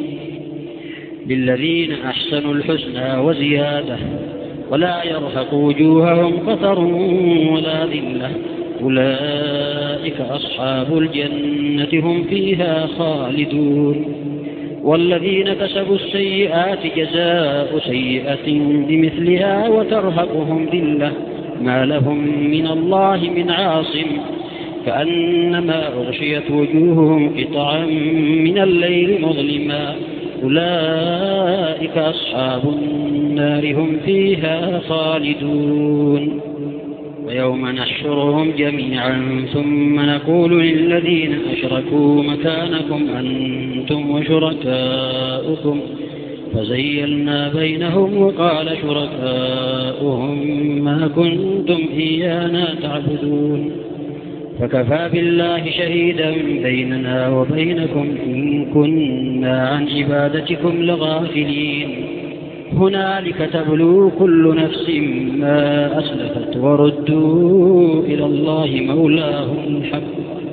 للذين أحسنوا الحسنى وزيادة ولا يرهق وجوههم قتر ولا ذلة أولئك أصحاب الجنة هم فيها خالدون. والذين كسبوا السيئات جزاء سيئة بمثلها وترهقهم ذلة ما لهم من الله من عاصم كأنما أغشيت وجوههم قطعا من الليل مظلما أولئك أصحاب النار هم فيها خالدون. ويوم نحشرهم جميعا ثم نقول للذين أشركوا مكانكم أنتم وشركاؤكم فزيلنا بينهم وقال شركاؤهم ما كنتم إيانا تعبدون فكفى بالله شهيدا بيننا وبينكم إن كنا عن عبادتكم لغافلين. هنالك تبلو كل نفس ما أسلفت وردوا إلى الله مولاهم الحق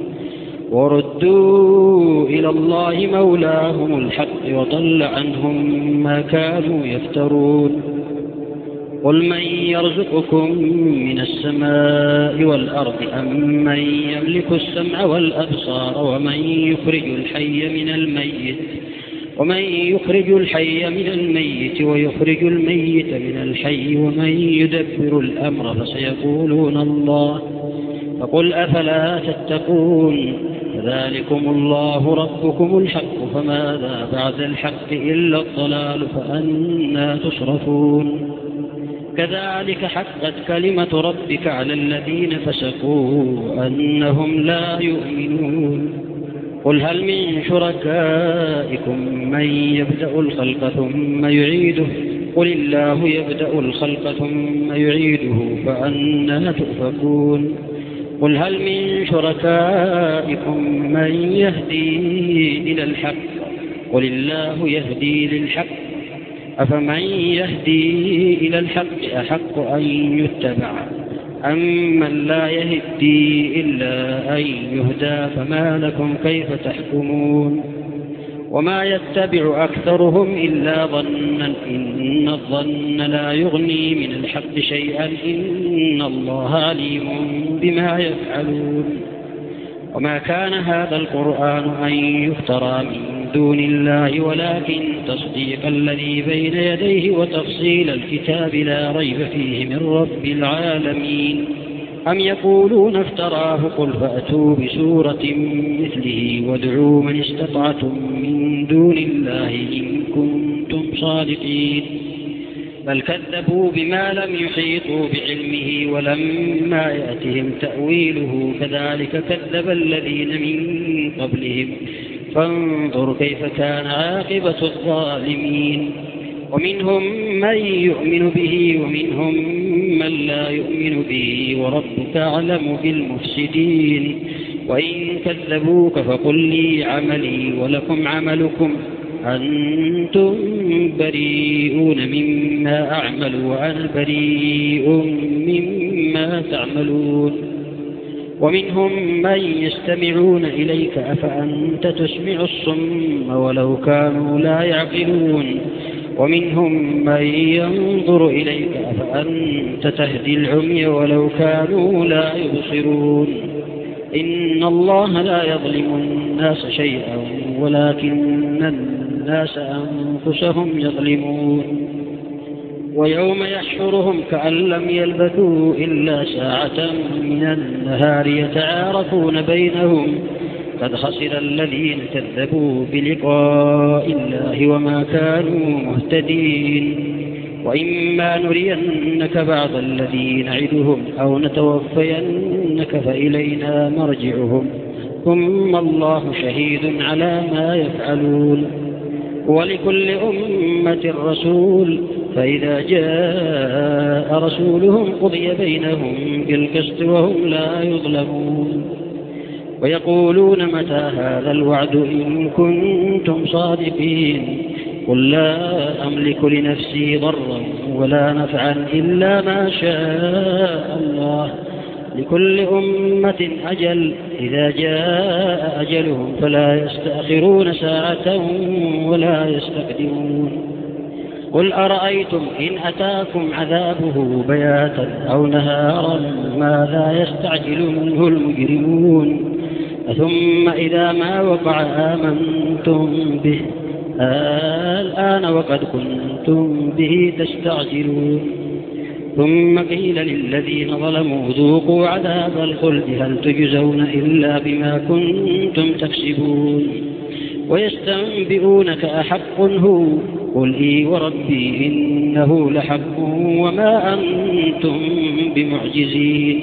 وردوا إلى الله مولاهم الحق وضل عنهم ما كانوا يفترون. قل من يرزقكم من السماء والأرض أم من يملك السمع والأبصار ومن يخرج الحي من الميت ومن يخرج الحي من الميت ويخرج الميت من الحي ومن يدبر الأمر فسيقولون الله فقل أفلا تتقون. فذلكم الله ربكم الحق فماذا بعد الحق إلا الضلال فأنى تصرفون. كذلك حقت كلمة ربك على الذين فسقوا أنهم لا يؤمنون. قل هل من شركائكم من يبدأ الخلق ثم يعيده قل الله يبدأ الخلق ثم يعيده فأنى تؤفكون. قل هل من شركائكم من يهدي إلى الحق قل الله يهدي للحق أفمن يهدي إلى الحق أحق أن يتبع أم من لا يهدي إلا أن يهدى فما لكم كيف تحكمون. وما يتبع أكثرهم إلا ظنا إن الظن لا يغني من الحق شيئا إن الله عليم بما يفعلون. وما كان هذا القرآن أن يفترى من دون الله ولكن تصديق الذي بين يديه وتفصيل الكتاب لا ريب فيه من رب العالمين. أم يقولون افتراه قل فأتوا بسورة مثله وادعوا من استطعتم من دون الله إن كنتم صادقين بل كذبوا بما لم يحيطوا بعلمه ولما يأتهم تأويله كذلك كذب الذين من قبلهم فانظر كيف كان عاقبة الظالمين ومنهم من يؤمن به ومنهم من لا يؤمن به وربك أعلم بالمفسدين وإن كذبوك فقل لي عملي ولكم عملكم أنتم بريئون مما أعمل وأنا بريء مما تعملون ومنهم من يستمعون إليك أفأنت تسمع الصم ولو كانوا لا يعقلون ومنهم من ينظر إليك أفأنت تهدي العمي ولو كانوا لا يبصرون إن الله لا يظلم الناس شيئا ولكن الناس أنفسهم يظلمون ويوم يحشرهم كأن لم يلبثوا إلا ساعة من النهار يتعارفون بينهم قد خسر الذين كذبوا بلقاء الله وما كانوا مهتدين وإما نرينك بعض الذي نعدهم أو نتوفينك فإلينا مرجعهم ثم الله شهيد على ما يفعلون ولكل أمة رسول فإذا جاء رسولهم قضي بينهم بالقسط وهم لا يظلمون ويقولون متى هذا الوعد إن كنتم صادقين قل لا أملك لنفسي ضرا ولا نفعا إلا ما شاء الله لكل أمة أجل إذا جاء أجلهم فلا يستأخرون ساعة ولا يستقدمون قل أرأيتم إن أتاكم عذابه بياتا أو نهارا ماذا يستعجل منه المجرمون ثم إذا ما وقع آمنتم به الآن وقد كنتم به تستعجلون ثم قيل للذين ظلموا ذوقوا عذاب الخلد هل تجزون إلا بما كنتم تكسبون ويستنبئونك أحق هو قل إي وربي إنه لحق وما أنتم بمعجزين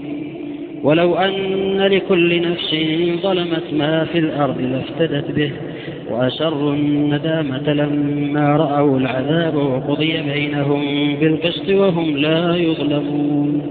ولو أن لكل نفس ظلمت ما في الأرض لافتدت به وأسروا الندامة لما رأوا العذاب وقضي بينهم بالقسط وهم لا يظلمون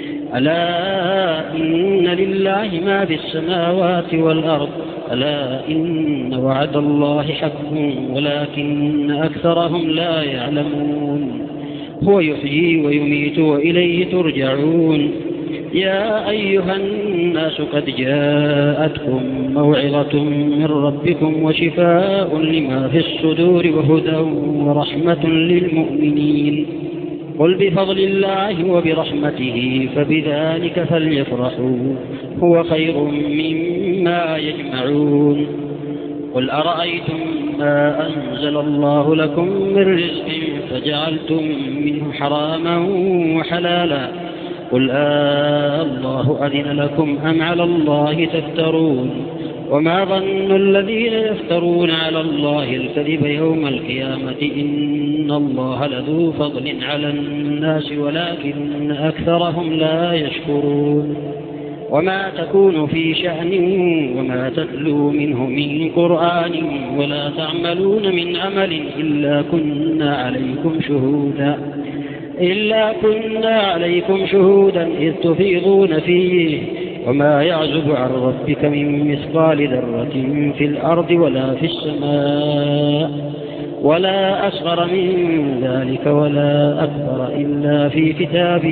ألا إن لله ما في السماوات والأرض ألا إن وعد الله حق ولكن أكثرهم لا يعلمون هو يحيي ويميت وإليه ترجعون يا أيها الناس قد جاءتكم موعظة من ربكم وشفاء لما في الصدور وهدى ورحمة للمؤمنين قل بفضل الله وبرحمته فبذلك فليفرحوا هو خير مما يجمعون قل أرأيتم ما أنزل الله لكم من رزق فجعلتم منه حراما وحلالا قل آه الله أذن لكم أم على الله تفترون وما ظن الذين يفترون على الله الكذب يوم القيامة إن الله لذو فضل على الناس ولكن أكثرهم لا يشكرون وما تكون في شأن وما تتلو منه من قرآن ولا تعملون من عمل إلا كنا عليكم شهودا إلا كنا عليكم شهودا إذ تفيضون فيه وما يعزب عن ربك من مثقال ذرة في الأرض ولا في السماء ولا أصغر من ذلك ولا أكبر إلا في كتاب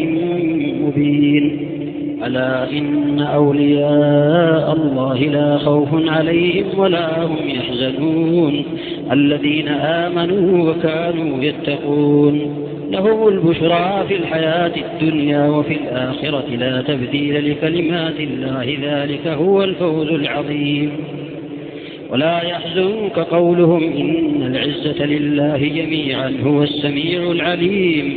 مبين ألا إن أولياء الله لا خوف عليهم ولا هم يحزنون الذين آمنوا وكانوا يتقون لهم البشرى في الحياة الدنيا وفي الآخرة لا تبديل لكلمات الله ذلك هو الفوز العظيم ولا يحزنك قولهم إن العزة لله جميعا هو السميع العليم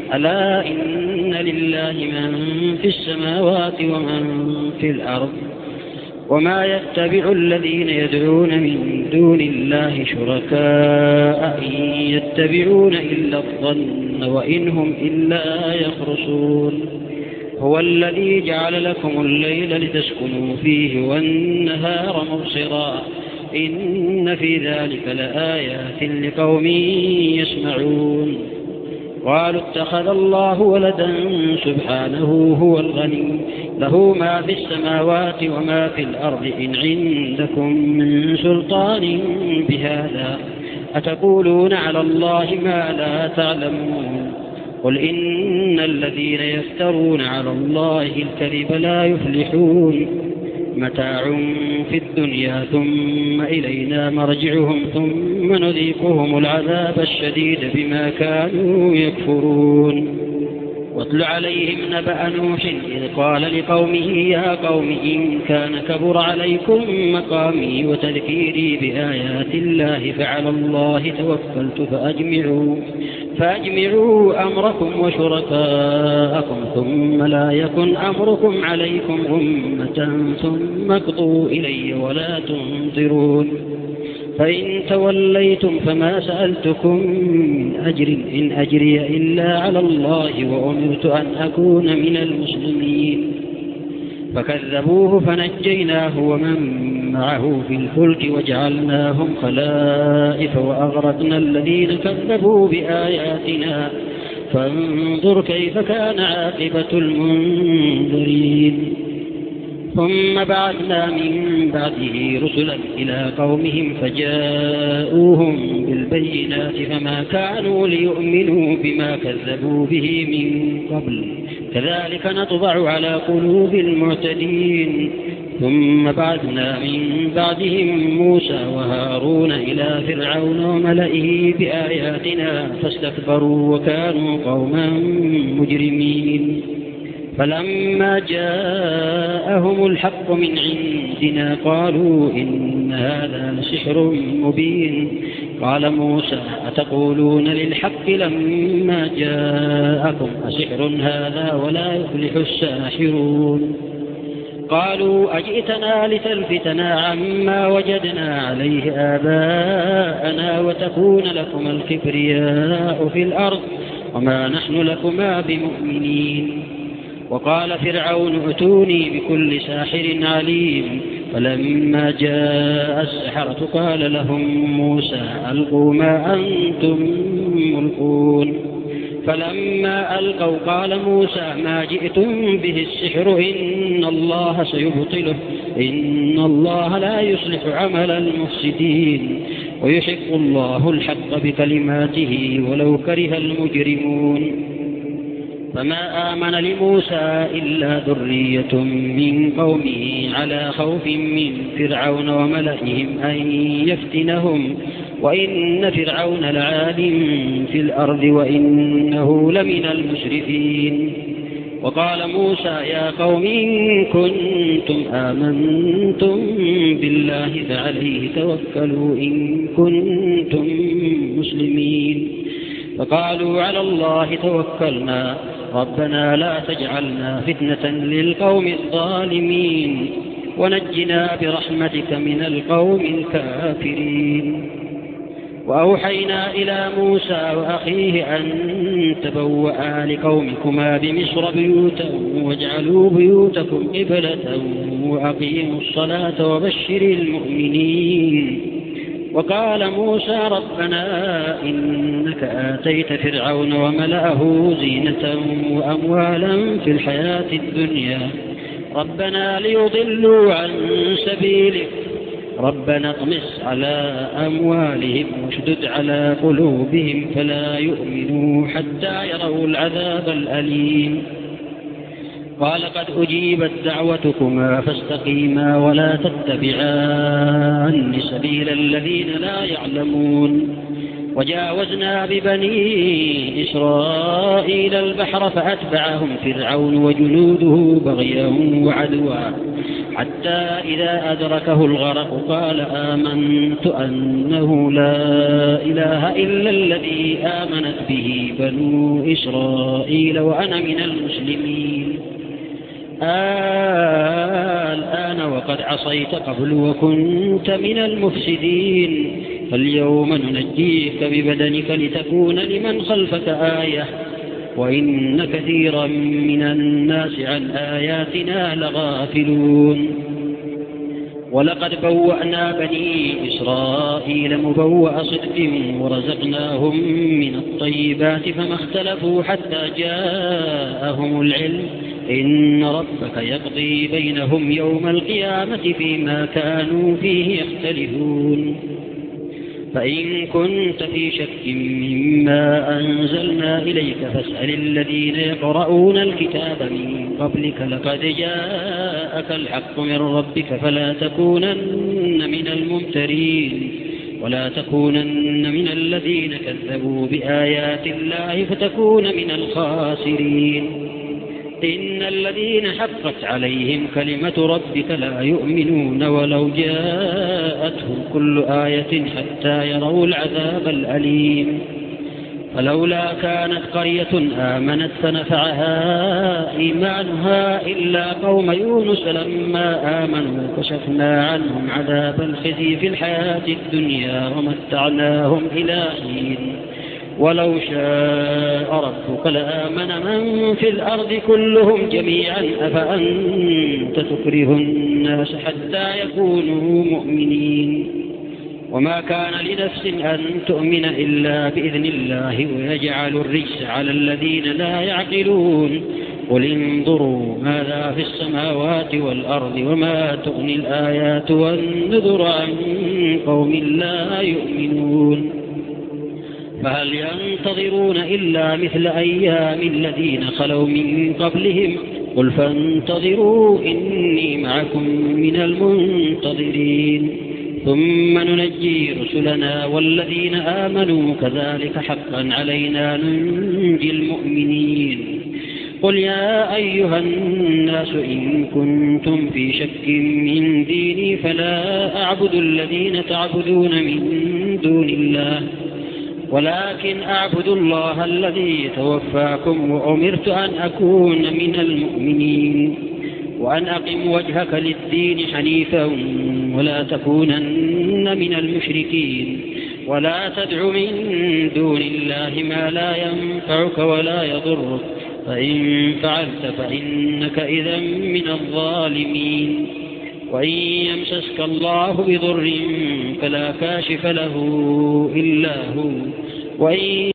ألا إن لله من في السماوات ومن في الأرض وما يتبع الذين يدعون من دون الله شركاء إن يتبعون إلا الظن وإن هم إلا يخرصون هو الذي جعل لكم الليل لتسكنوا فيه والنهار مبصرا إن في ذلك لآيات لقوم يسمعون قالوا اتخذ الله ولدا سبحانه هو الغني له ما في السماوات وما في الأرض إن عندكم من سلطان بهذا أتقولون على الله ما لا تعلمون قل إن الذين يفترون على الله الكذب لا يفلحون متاع في الدنيا ثم إلينا مرجعهم ثم نذيقهم العذاب الشديد بما كانوا يكفرون واتل عليهم نبأ نوح إذ قال لقومه يا قوم إن كان كبر عليكم مقامي وتذكيري بآيات الله فعلى الله توكلت فأجمعوا, فأجمعوا أمركم وشركاءكم ثم لا يكن أمركم عليكم غمة ثم اقضوا إلي ولا تنظرون فإن توليتم فما سألتكم من أجر إن أجري إلا على الله وأمرت أن أكون من المسلمين فكذبوه فنجيناه ومن معه في الفلك وجعلناهم خلائف وأغرقنا الذين كذبوا بآياتنا فانظر كيف كان عاقبة المنذرين ثم بعثنا من بعده رسلا إلى قومهم فجاءوهم بالبينات فما كانوا ليؤمنوا بما كذبوا به من قبل كذلك نطبع على قلوب المعتدين ثم بعثنا من بعدهم موسى وهارون إلى فرعون وملئه بآياتنا فاستكبروا وكانوا قوما مجرمين فلما جاءهم الحق من عندنا قالوا إن هذا لسحر مبين قال موسى أتقولون للحق لما جاءكم أسحر هذا ولا يفلح الساحرون قالوا أجئتنا لتلفتنا عما وجدنا عليه آباءنا وتكون لكما الكبرياء في الأرض وما نحن لكما بمؤمنين وقال فرعون ائتوني بكل ساحر عليم فلما جاء السحرة قال لهم موسى ألقوا ما أنتم ملقون فلما ألقوا قال موسى ما جئتم به السحر إن الله سيبطله إن الله لا يصلح عمل المفسدين ويحق الله الحق بكلماته ولو كره المجرمون فما آمن لموسى إلا ذرية من قومه على خوف من فرعون وملئهم أن يفتنهم وإن فرعون لعال في الأرض وإنه لمن المسرفين وقال موسى يا قوم إن كنتم آمنتم بالله فعليه توكلوا إن كنتم مسلمين فقالوا على الله توكلنا ربنا لا تجعلنا فتنة للقوم الظالمين ونجنا برحمتك من القوم الكافرين وأوحينا إلى موسى وأخيه أن تبوأ لقومكما بمصر بيوتا واجعلوا بيوتكم قبلة وأقيموا الصلاة وبشر المؤمنين وقال موسى ربنا إنك آتيت فرعون وملأه زينة وأموالا في الحياة الدنيا ربنا ليضلوا عن سبيلك ربنا اطمس على أموالهم واشدد على قلوبهم فلا يؤمنوا حتى يروا العذاب الأليم قال قد أجيبت دعوتكما فاستقيما ولا تتبعان سبيل الذين لا يعلمون وجاوزنا ببني إسرائيل البحر فأتبعهم فرعون وجنوده بغيا وعدوا حتى إذا أدركه الغرق قال آمنت أنه لا إله إلا الذي آمنت به بنو إسرائيل وأنا من المسلمين. الآن وقد عصيت قبل وكنت من المفسدين فاليوم ننجيك ببدنك لتكون لمن خلفك آية وإن كثيرا من الناس عن آياتنا لغافلون. ولقد بوأنا بني إسرائيل مبوأ صدق ورزقناهم من الطيبات فما اختلفوا حتى جاءهم العلم إن ربك يقضي بينهم يوم القيامة فيما كانوا فيه يختلفون. فإن كنت في شك مما أنزلنا إليك فاسأل الذين يقرؤون الكتاب من قبلك لقد جاءك الحق من ربك فلا تكونن من الممترين ولا تكونن من الذين كذبوا بآيات الله فتكون من الخاسرين. إن الذين حقت عليهم كلمة ربك لا يؤمنون ولو جاءتهم كل آية حتى يروا العذاب الأليم. فلولا كانت قرية آمنت فنفعها إيمانها إلا قوم يونس لما آمنوا كشفنا عنهم عذاب الخزي في الحياة الدنيا ومتعناهم إلى حين ولو شاء ربك لآمن من في الأرض كلهم جميعا أفأنت تكره الناس حتى يكونوا مؤمنين. وما كان لنفس أن تؤمن إلا بإذن الله ويجعل الرجس على الذين لا يعقلون. قل انظروا ماذا في السماوات والأرض وما تغني الآيات والنذر عن قوم لا يؤمنون. فهل ينتظرون إلا مثل أيام الذين خلوا من قبلهم قل فانتظروا إني معكم من المنتظرين. ثم ننجي رسلنا والذين آمنوا كذلك حقا علينا ننجي المؤمنين. قل يا أيها الناس إن كنتم في شك من ديني فلا أعبد الذين تعبدون من دون الله ولكن أعبد الله الذي يتوفاكم وأمرت أن أكون من المؤمنين وأن أقم وجهك للدين حنيفا ولا تكونن من المشركين ولا تدع من دون الله ما لا ينفعك ولا يضرك فإن فعلت فإنك إذا من الظالمين. وإن يمسسك الله بضر فلا كاشف له إلا هو وإن